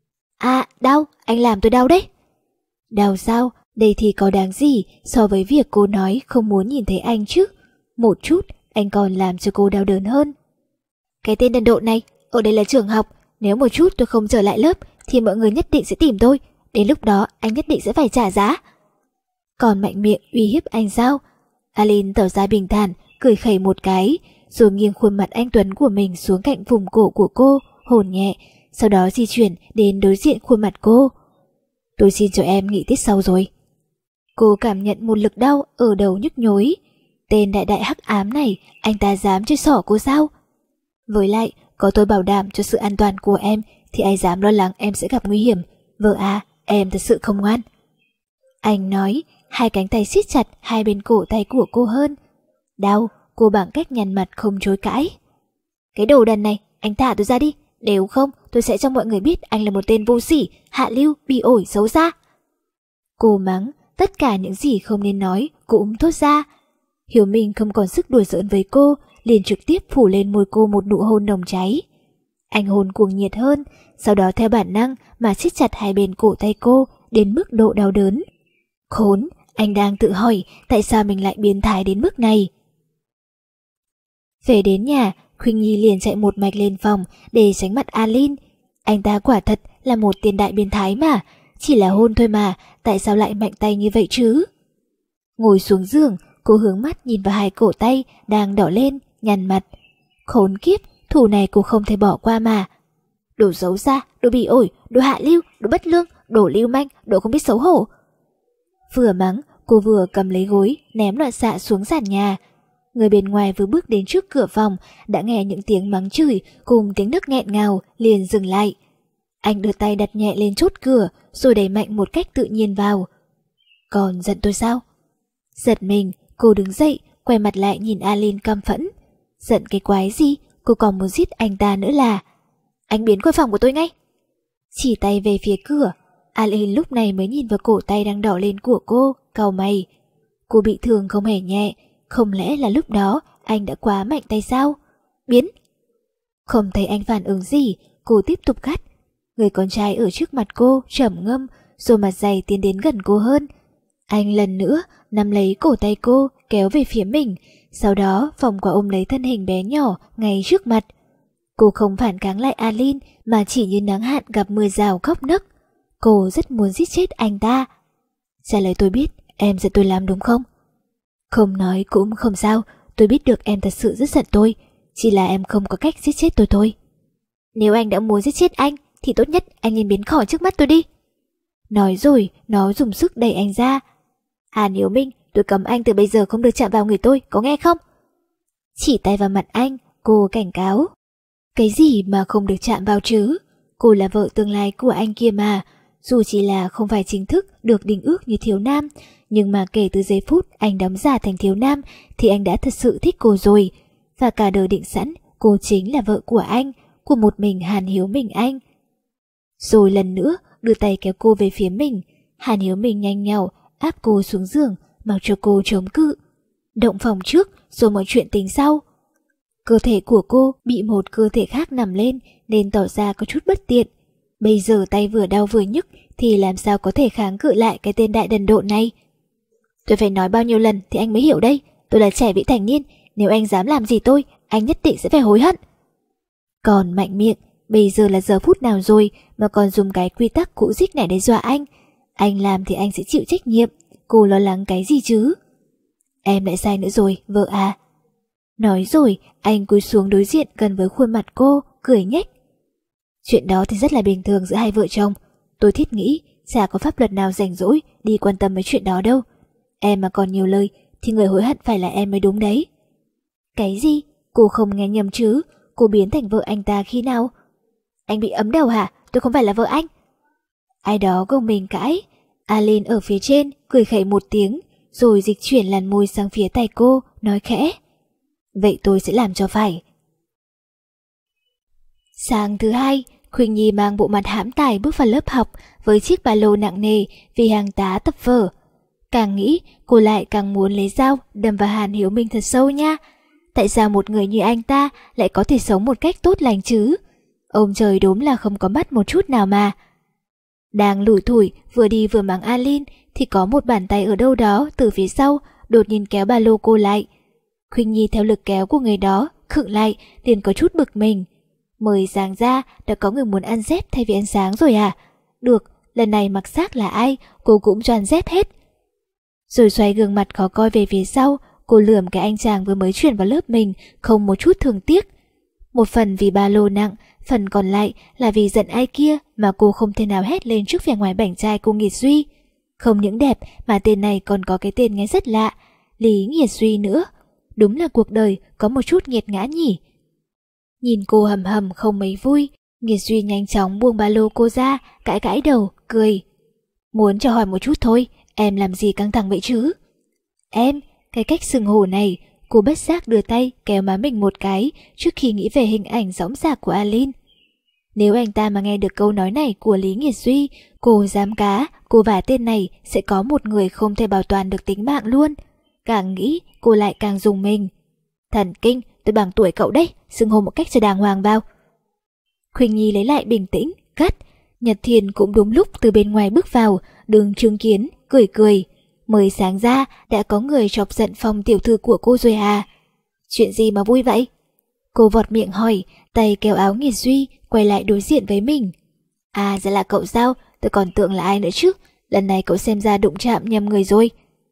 À, đau, anh làm tôi đau đấy. Đau sao? Đây thì có đáng gì so với việc cô nói không muốn nhìn thấy anh chứ. Một chút, anh còn làm cho cô đau đớn hơn. Cái tên đần độn này, ở đây là trường học, nếu một chút tôi không trở lại lớp thì mọi người nhất định sẽ tìm tôi. Đến lúc đó anh nhất định sẽ phải trả giá. Còn mạnh miệng uy hiếp anh sao? Alin tỏ ra bình thản, cười khẩy một cái, rồi nghiêng khuôn mặt anh tuấn của mình xuống cạnh vùng cổ của cô, hôn nhẹ, sau đó di chuyển đến đối diện khuôn mặt cô. Tôi xin cho em nghỉ tiết sau rồi. Cô cảm nhận một lực đau ở đầu nhức nhối. Tên đại đại hắc ám này, anh ta dám chơi xỏ cô sao? Với lại, có tôi bảo đảm cho sự an toàn của em thì ai dám lo lắng em sẽ gặp nguy hiểm. Vợ à, em thật sự không ngoan. Anh nói, hai cánh tay siết chặt hai bên cổ tay của cô hơn. Đau, cô bằng cách nhăn mặt không chối cãi. Cái đồ đần này, anh thả tôi ra đi. Nếu không, tôi sẽ cho mọi người biết anh là một tên vô sỉ, hạ lưu, bị ổi, xấu xa. Cô mắng, tất cả những gì không nên nói cũng thốt ra. Hiếu Minh không còn sức đùa giỡn với cô, liền trực tiếp phủ lên môi cô một nụ hôn nồng cháy. Anh hôn cuồng nhiệt hơn, sau đó theo bản năng mà siết chặt hai bên cổ tay cô đến mức độ đau đớn. Khốn, anh đang tự hỏi tại sao mình lại biến thái đến mức này. Về đến nhà, Khuynh Nhi liền chạy một mạch lên phòng để tránh mặt Alin. Anh ta quả thật là một tiền đại biến thái mà, chỉ là hôn thôi mà, tại sao lại mạnh tay như vậy chứ? Ngồi xuống giường, cô hướng mắt nhìn vào hai cổ tay đang đỏ lên, nhăn mặt. Khốn kiếp, thủ này cô không thể bỏ qua mà. Đồ xấu xa, đồ bị ổi, đồ hạ lưu, đồ bất lương, đồ lưu manh, đồ không biết xấu hổ. Vừa mắng, cô vừa cầm lấy gối ném loạn xạ xuống sàn nhà. Người bên ngoài vừa bước đến trước cửa phòng đã nghe những tiếng mắng chửi cùng tiếng nấc nghẹn ngào, liền dừng lại. Anh đưa tay đặt nhẹ lên chốt cửa rồi đẩy mạnh một cách tự nhiên vào. Còn giận tôi sao? Giật mình, cô đứng dậy, quay mặt lại nhìn Alin căm phẫn. Giận cái quái gì, cô còn muốn giết anh ta nữa là. Anh biến khỏi phòng của tôi ngay. Chỉ tay về phía cửa, Alin lúc này mới nhìn vào cổ tay đang đỏ lên của cô, cau mày. Cô bị thương không hề nhẹ, không lẽ là lúc đó anh đã quá mạnh tay sao? Biến! Không thấy anh phản ứng gì, cô tiếp tục cắt. Người con trai ở trước mặt cô trầm ngâm, rồi mặt dày tiến đến gần cô hơn. Anh lần nữa nắm lấy cổ tay cô, kéo về phía mình, sau đó vòng qua ôm lấy thân hình bé nhỏ ngay trước mặt. Cô không phản kháng lại Alin mà chỉ như nắng hạn gặp mưa rào khóc nấc. Cô rất muốn giết chết anh ta. Trả lời tôi biết em giận tôi lắm đúng không? Không nói cũng không sao, tôi biết được em thật sự rất giận tôi, chỉ là em không có cách giết chết tôi thôi. Nếu anh đã muốn giết chết anh thì tốt nhất anh nên biến khỏi trước mắt tôi đi. Nói rồi nó dùng sức đẩy anh ra. Hàn Hiếu Minh, tôi cấm anh từ bây giờ không được chạm vào người tôi, có nghe không? Chỉ tay vào mặt anh, cô cảnh cáo. Cái gì mà không được chạm vào chứ? Cô là vợ tương lai của anh kia mà. Dù chỉ là không phải chính thức được đính ước như thiếu nam, nhưng mà kể từ giây phút anh đóng giả thành thiếu nam thì anh đã thật sự thích cô rồi. Và cả đời định sẵn cô chính là vợ của anh, của một mình Hàn Hiếu Minh anh. Rồi lần nữa đưa tay kéo cô về phía mình. Hàn Hiếu Minh nhanh nhảu áp cô xuống giường, mặc cho cô chống cự. Động phòng trước rồi mọi chuyện tính sau. Cơ thể của cô bị một cơ thể khác nằm lên nên tỏ ra có chút bất tiện. Bây giờ tay vừa đau vừa nhức thì làm sao có thể kháng cự lại cái tên đại đần độn này. Tôi phải nói bao nhiêu lần thì anh mới hiểu đây. Tôi là trẻ vị thành niên, nếu anh dám làm gì tôi, anh nhất định sẽ phải hối hận. Còn mạnh miệng, bây giờ là giờ phút nào rồi mà còn dùng cái quy tắc cũ dích này để dọa anh. Anh làm thì anh sẽ chịu trách nhiệm, cô lo lắng cái gì chứ? Em lại sai nữa rồi, vợ à. Nói rồi, anh cúi xuống đối diện gần với khuôn mặt cô, cười nhếch. Chuyện đó thì rất là bình thường giữa hai vợ chồng. Tôi thiết nghĩ chả có pháp luật nào rảnh rỗi đi quan tâm mấy chuyện đó đâu. Em mà còn nhiều lời thì người hối hận phải là em mới đúng đấy. Cái gì? Cô không nghe nhầm chứ? Cô biến thành vợ anh ta khi nào? Anh bị ấm đầu hả? Tôi không phải là vợ anh. Ai đó gồng mình cãi. Alin ở phía trên cười khẩy một tiếng, rồi dịch chuyển làn môi sang phía tay cô, nói khẽ. Vậy tôi sẽ làm cho phải. Sáng thứ hai, Khuynh Nhi mang bộ mặt hãm tài bước vào lớp học với chiếc ba lô nặng nề vì hàng tá tập vở. Càng nghĩ, cô lại càng muốn lấy dao đâm vào Hàn Hiếu Minh thật sâu nha. Tại sao một người như anh ta lại có thể sống một cách tốt lành chứ? Ông trời đúng là không có mắt một chút nào mà. Đang lủi thủi vừa đi vừa mắng Alin thì có một bàn tay ở đâu đó từ phía sau đột nhiên kéo ba lô cô lại. Khuynh Nhi theo lực kéo của người đó khựng lại, liền có chút bực mình. Mới sáng ra đã có người muốn ăn dép thay vì ăn sáng rồi à? Được, lần này mặc xác là ai cô cũng cho ăn dép hết. Rồi xoay gương mặt khó coi về phía sau, cô lườm cái anh chàng vừa mới chuyển vào lớp mình không một chút thương tiếc. Một phần vì ba lô nặng, phần còn lại là vì giận ai kia mà cô không thể nào hét lên trước vẻ ngoài bảnh trai cô Nghiệt Duy. Không những đẹp mà tên này còn có cái tên nghe rất lạ, Lý Nghiệt Duy nữa. Đúng là cuộc đời có một chút nghiệt ngã nhỉ. Nhìn cô hầm hầm không mấy vui, Nghiệt Duy nhanh chóng buông ba lô cô ra, cãi cãi đầu, cười. Muốn cho hỏi một chút thôi, em làm gì căng thẳng vậy chứ? Em, cái cách sừng hổ này, cô bất giác đưa tay kéo má mình một cái trước khi nghĩ về hình ảnh dõng dạc của Alin. Nếu anh ta mà nghe được câu nói này của Lý Nghiệt Duy, cô dám cá, cô và tên này sẽ có một người không thể bảo toàn được tính mạng luôn. Càng nghĩ, cô lại càng rùng mình. Thần kinh, tôi bằng tuổi cậu đấy, xưng hô một cách cho đàng hoàng vào. Khuynh Nhi lấy lại bình tĩnh, gắt. Nhật Thiền cũng đúng lúc từ bên ngoài bước vào, đứng chứng kiến, cười cười. Mới sáng ra đã có người chọc giận Phong tiểu thư của cô rồi à? Chuyện gì mà vui vậy? Cô vọt miệng hỏi, tay kéo áo Nghiệt Duy, quay lại đối diện với mình. À, ra là cậu sao? Tôi còn tưởng là ai nữa chứ? Lần này cậu xem ra đụng chạm nhầm người rồi.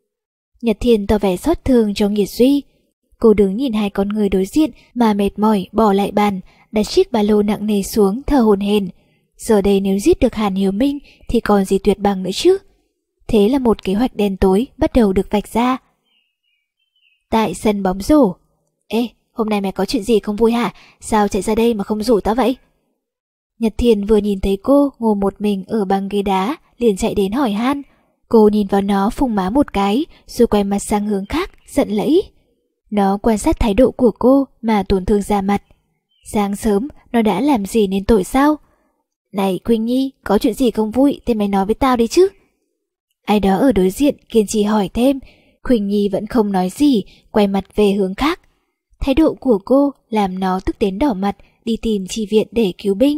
Nhật Thiên tỏ vẻ xót thương cho Nghiệt Duy. Cô đứng nhìn hai con người đối diện mà mệt mỏi bỏ lại bàn, đặt chiếc ba lô nặng nề xuống thở hổn hển. Giờ đây nếu giết được Hàn Hiếu Minh thì còn gì tuyệt bằng nữa chứ. Thế là một kế hoạch đen tối bắt đầu được vạch ra. Tại sân bóng rổ. Ê, hôm nay mày có chuyện gì không vui hả? Sao chạy ra đây mà không rủ tao vậy? Nhật Thiên vừa nhìn thấy cô ngồi một mình ở băng ghế đá, liền chạy đến hỏi han. Cô nhìn vào nó phung má một cái, rồi quay mặt sang hướng khác, giận lẫy. Nó quan sát thái độ của cô mà tổn thương da mặt. Sáng sớm, nó đã làm gì nên tội sao? Này Quỳnh Nhi, có chuyện gì không vui thì mày nói với tao đi chứ. Ai đó ở đối diện kiên trì hỏi thêm. Quỳnh Nhi vẫn không nói gì, quay mặt về hướng khác. Thái độ của cô làm nó tức đến đỏ mặt, đi tìm chi viện để cứu binh.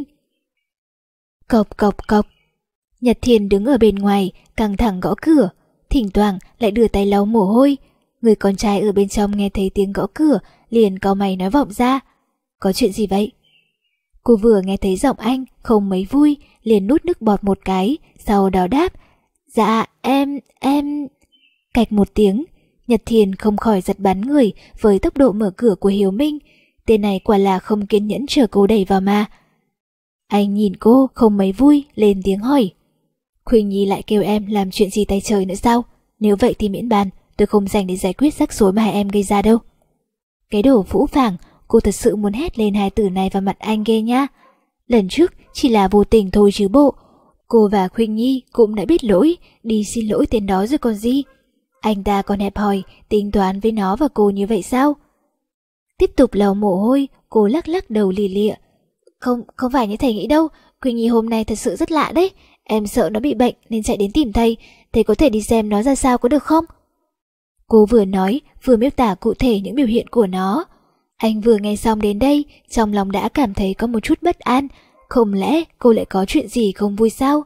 Cộc cộc cộc. Nhật Thiên đứng ở bên ngoài, căng thẳng gõ cửa, thỉnh thoảng lại đưa tay lau mồ hôi. Người con trai ở bên trong nghe thấy tiếng gõ cửa, liền cau mày nói vọng ra. Có chuyện gì vậy? Cô vừa nghe thấy giọng anh không mấy vui, liền nuốt nước bọt một cái, sau đó đáp. Dạ, em, em... Cạch một tiếng, Nhật Thiên không khỏi giật bắn người với tốc độ mở cửa của Hiếu Minh. Tên này quả là không kiên nhẫn chờ cô đẩy vào mà. Anh nhìn cô không mấy vui, lên tiếng hỏi. Quỳnh Nhi lại kêu em làm chuyện gì tay trời nữa sao? Nếu vậy thì miễn bàn, tôi không dành để giải quyết rắc rối mà hai em gây ra đâu. Cái đồ phũ phàng, cô thật sự muốn hét lên hai từ này vào mặt anh ghê nhá. Lần trước chỉ là vô tình thôi chứ bộ. Cô và Quỳnh Nhi cũng đã biết lỗi, đi xin lỗi tên đó rồi còn gì. Anh ta còn hẹp hòi, tính toán với nó và cô như vậy sao? Tiếp tục lau mồ hôi, cô lắc lắc đầu lì lịa. Không, không phải như thầy nghĩ đâu, Quỳnh Nhi hôm nay thật sự rất lạ đấy. Em sợ nó bị bệnh nên chạy đến tìm thầy, thầy có thể đi xem nó ra sao có được không? Cô vừa nói, vừa miêu tả cụ thể những biểu hiện của nó. Anh vừa nghe xong đến đây, trong lòng đã cảm thấy có một chút bất an. Không lẽ cô lại có chuyện gì không vui sao?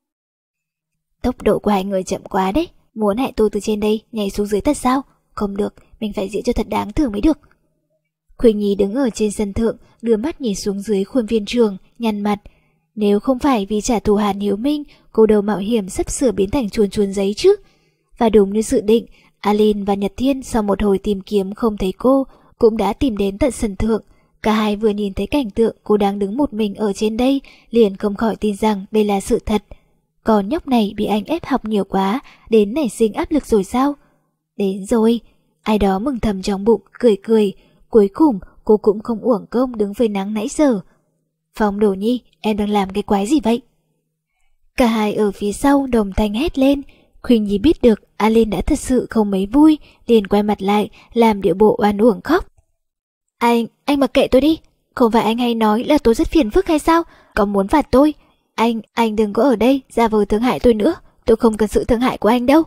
Tốc độ của hai người chậm quá đấy, muốn hại tôi từ trên đây nhảy xuống dưới thật sao? Không được, mình phải diễn cho thật đáng thưởng mới được. Quỳnh Nhi đứng ở trên sân thượng, đưa mắt nhìn xuống dưới khuôn viên trường, nhăn mặt. Nếu không phải vì trả thù Hàn Hiếu Minh, cô đâu mạo hiểm sắp sửa biến thành chuồn chuồn giấy chứ. Và đúng như dự định, Alin và Nhật Thiên sau một hồi tìm kiếm không thấy cô, cũng đã tìm đến tận sân thượng. Cả hai vừa nhìn thấy cảnh tượng cô đang đứng một mình ở trên đây, liền không khỏi tin rằng đây là sự thật. Còn nhóc này bị anh ép học nhiều quá, đến nảy sinh áp lực rồi sao? Đến rồi, ai đó mừng thầm trong bụng, cười cười. Cuối cùng cô cũng không uổng công đứng với nắng nãy giờ. Phong Đồ Nhi, em đang làm cái quái gì vậy? Cả hai ở phía sau đồng thanh hét lên. Quỳnh Nhi biết được Alin đã thật sự không mấy vui, liền quay mặt lại, làm điệu bộ oan uổng khóc. Anh, anh mặc kệ tôi đi. Không phải anh hay nói là tôi rất phiền phức hay sao? Có muốn phạt tôi? Anh, anh đừng có ở đây ra vờ thương hại tôi nữa. Tôi không cần sự thương hại của anh đâu.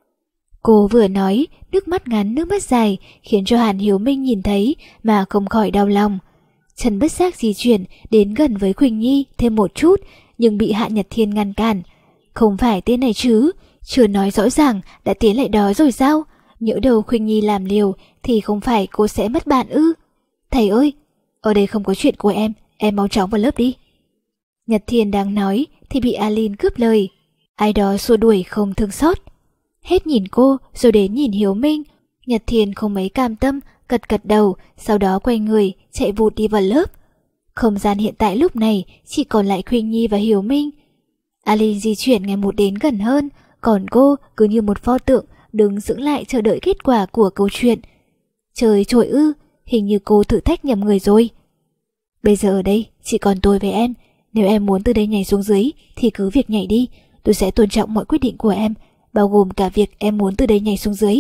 Cô vừa nói, nước mắt ngắn nước mắt dài khiến cho Hàn Hiếu Minh nhìn thấy mà không khỏi đau lòng. Chân bất giác di chuyển đến gần với Quỳnh Nhi thêm một chút, nhưng bị Hạ Nhật Thiên ngăn cản. Không phải tên này chứ, chưa nói rõ ràng đã tiến lại đó rồi sao? Nhỡ đầu Quỳnh Nhi làm liều thì không phải cô sẽ mất bạn ư? Thầy ơi, ở đây không có chuyện của em, em mau chóng vào lớp đi. Nhật Thiên đang nói thì bị Alin cướp lời. Ai đó xua đuổi không thương xót. Hết nhìn cô rồi đến nhìn Hiếu Minh. Nhật Thiên không mấy cam tâm, cật cật đầu, sau đó quay người chạy vụt đi vào lớp. Không gian hiện tại lúc này chỉ còn lại Quỳnh Nhi và Hiếu Minh. Alin di chuyển ngày một đến gần hơn, còn cô cứ như một pho tượng đứng dưỡng lại chờ đợi kết quả của câu chuyện. Trời trội ư, hình như cô thử thách nhầm người rồi. Bây giờ ở đây chỉ còn tôi với em. Nếu em muốn từ đây nhảy xuống dưới thì cứ việc nhảy đi, tôi sẽ tôn trọng mọi quyết định của em, bao gồm cả việc em muốn từ đây nhảy xuống dưới.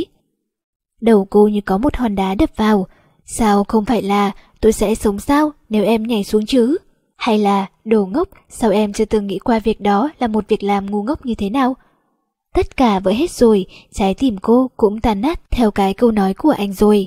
Đầu cô như có một hòn đá đập vào. Sao không phải là tôi sẽ sống sao nếu em nhảy xuống chứ? Hay là đồ ngốc, sao em chưa từng nghĩ qua việc đó là một việc làm ngu ngốc như thế nào? Tất cả vỡ hết rồi, trái tim cô cũng tàn nát theo cái câu nói của anh rồi.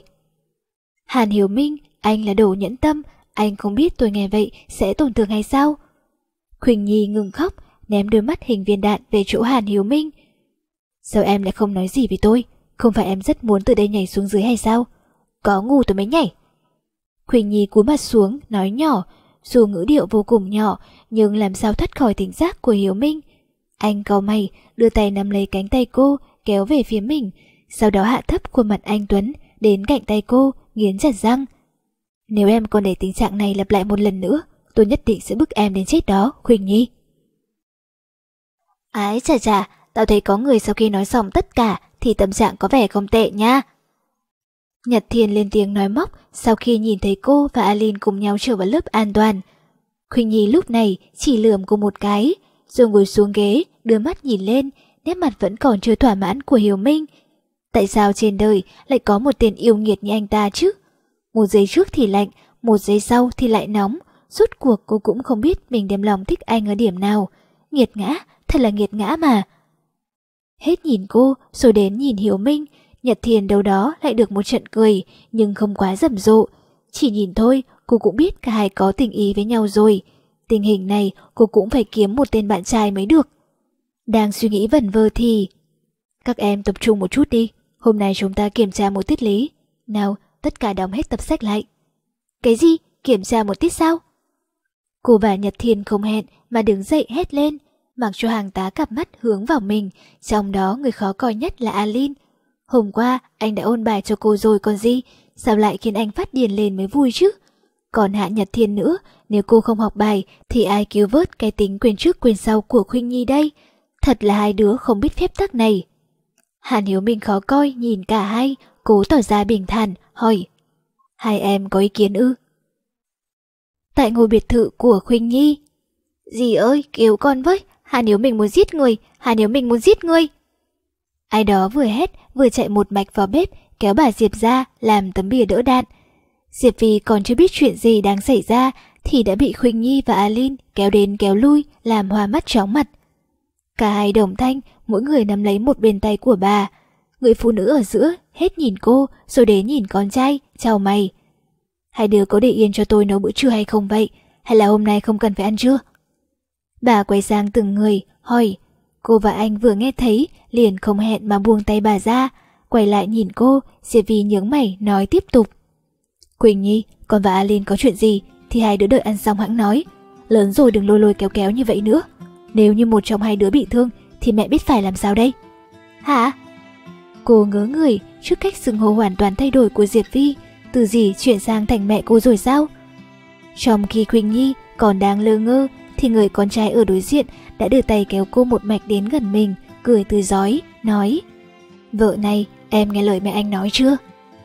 Hàn Hiếu Minh, anh là đồ nhẫn tâm, anh không biết tôi nghe vậy sẽ tổn thương hay sao? Quỳnh Nhi ngừng khóc, ném đôi mắt hình viên đạn về chỗ Hàn Hiếu Minh. Sao em lại không nói gì với tôi? Không phải em rất muốn từ đây nhảy xuống dưới hay sao? Có ngu tôi mới nhảy. Quỳnh Nhi cúi mặt xuống, nói nhỏ, dù ngữ điệu vô cùng nhỏ, nhưng làm sao thoát khỏi tính giác của Hiếu Minh. Anh cau mày, đưa tay nắm lấy cánh tay cô, kéo về phía mình, sau đó hạ thấp khuôn mặt anh Tuấn đến cạnh tay cô, nghiến chặt răng. Nếu em còn để tình trạng này lặp lại một lần nữa, tôi nhất định sẽ bức em đến chết đó, Quỳnh Nhi. Ái chà chà, tao thấy có người sau khi nói xong tất cả thì tâm trạng có vẻ không tệ nha. Nhật Thiên lên tiếng nói móc sau khi nhìn thấy cô và Alin cùng nhau trở vào lớp an toàn. Khuynh Nhi lúc này chỉ lườm cô một cái, rồi ngồi xuống ghế, đưa mắt nhìn lên, nét mặt vẫn còn chưa thỏa mãn của Hiểu Minh. Tại sao trên đời lại có một tên yêu nghiệt như anh ta chứ? Một giây trước thì lạnh, một giây sau thì lại nóng. Rốt cuộc cô cũng không biết mình đem lòng thích anh ở điểm nào. Nghiệt ngã, thật là nghiệt ngã mà. Hết nhìn cô rồi đến nhìn Hiểu Minh, Nhật Thiên đâu đó lại được một trận cười, nhưng không quá rầm rộ. Chỉ nhìn thôi cô cũng biết cả hai có tình ý với nhau rồi. Tình hình này cô cũng phải kiếm một tên bạn trai mới được. Đang suy nghĩ vẩn vơ thì... Các em tập trung một chút đi, hôm nay chúng ta kiểm tra một tiết lý. Nào, tất cả đóng hết tập sách lại. Cái gì? Kiểm tra một tiết sao? Cô và Nhật Thiên không hẹn mà đứng dậy hét lên, mặc cho hàng tá cặp mắt hướng vào mình, trong đó người khó coi nhất là Alin. Hôm qua anh đã ôn bài cho cô rồi còn gì, sao lại khiến anh phát điên lên mới vui chứ? Còn Hạ Nhật Thiên nữa, nếu cô không học bài thì ai cứu vớt cái tính quên trước quên sau của Khuynh Nhi đây? Thật là hai đứa không biết phép tắc này. Hàn Hiếu Minh khó coi nhìn cả hai, cố tỏ ra bình thản, hỏi: Hai em có ý kiến ư? Tại ngôi biệt thự của Khuynh Nhi. Dì ơi, cứu con với, Hàn Hiếu Minh muốn giết người, Hàn Hiếu Minh muốn giết người. Ai đó vừa hét vừa chạy một mạch vào bếp, kéo bà Diệp ra làm tấm bìa đỡ đạn. Diệp Vy còn chưa biết chuyện gì đang xảy ra thì đã bị Khuynh Nhi và Alin kéo đến kéo lui, làm hoa mắt chóng mặt. Cả hai đồng thanh, mỗi người nắm lấy một bên tay của bà. Người phụ nữ ở giữa hết nhìn cô rồi đến nhìn con trai, chào mày. Hai đứa có để yên cho tôi nấu bữa trưa hay không vậy? Hay là hôm nay không cần phải ăn trưa? Bà quay sang từng người, hỏi. Cô và anh vừa nghe thấy, liền không hẹn mà buông tay bà ra. Quay lại nhìn cô, Diệp Vy nhướng mày nói tiếp tục. Quỳnh Nhi, con và Alin có chuyện gì thì hai đứa đợi ăn xong hẵng nói. Lớn rồi đừng lôi lôi kéo kéo như vậy nữa. Nếu như một trong hai đứa bị thương thì mẹ biết phải làm sao đây? Hả? Cô ngớ người trước cách xưng hô hoàn toàn thay đổi của Diệp Vy, từ dì chuyển sang thành mẹ cô rồi sao? Trong khi Khuynh Nhi còn đang lơ ngơ thì người con trai ở đối diện đã đưa tay kéo cô một mạch đến gần mình, cười tươi rói, nói: Vợ này, em nghe lời mẹ anh nói chưa?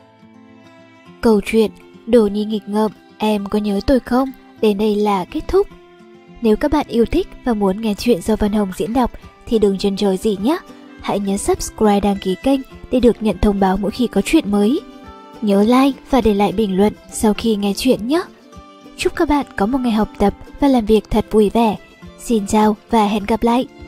Câu chuyện Đồ Nhi nghịch ngợm, em có nhớ tôi không? Đến đây là kết thúc. Nếu các bạn yêu thích và muốn nghe chuyện do Văn Hồng diễn đọc thì đừng chần chờ gì nhé. Hãy nhớ subscribe, đăng ký kênh để được nhận thông báo mỗi khi có chuyện mới. Nhớ like và để lại bình luận sau khi nghe chuyện nhé. Chúc các bạn có một ngày học tập và làm việc thật vui vẻ. Xin chào và hẹn gặp lại.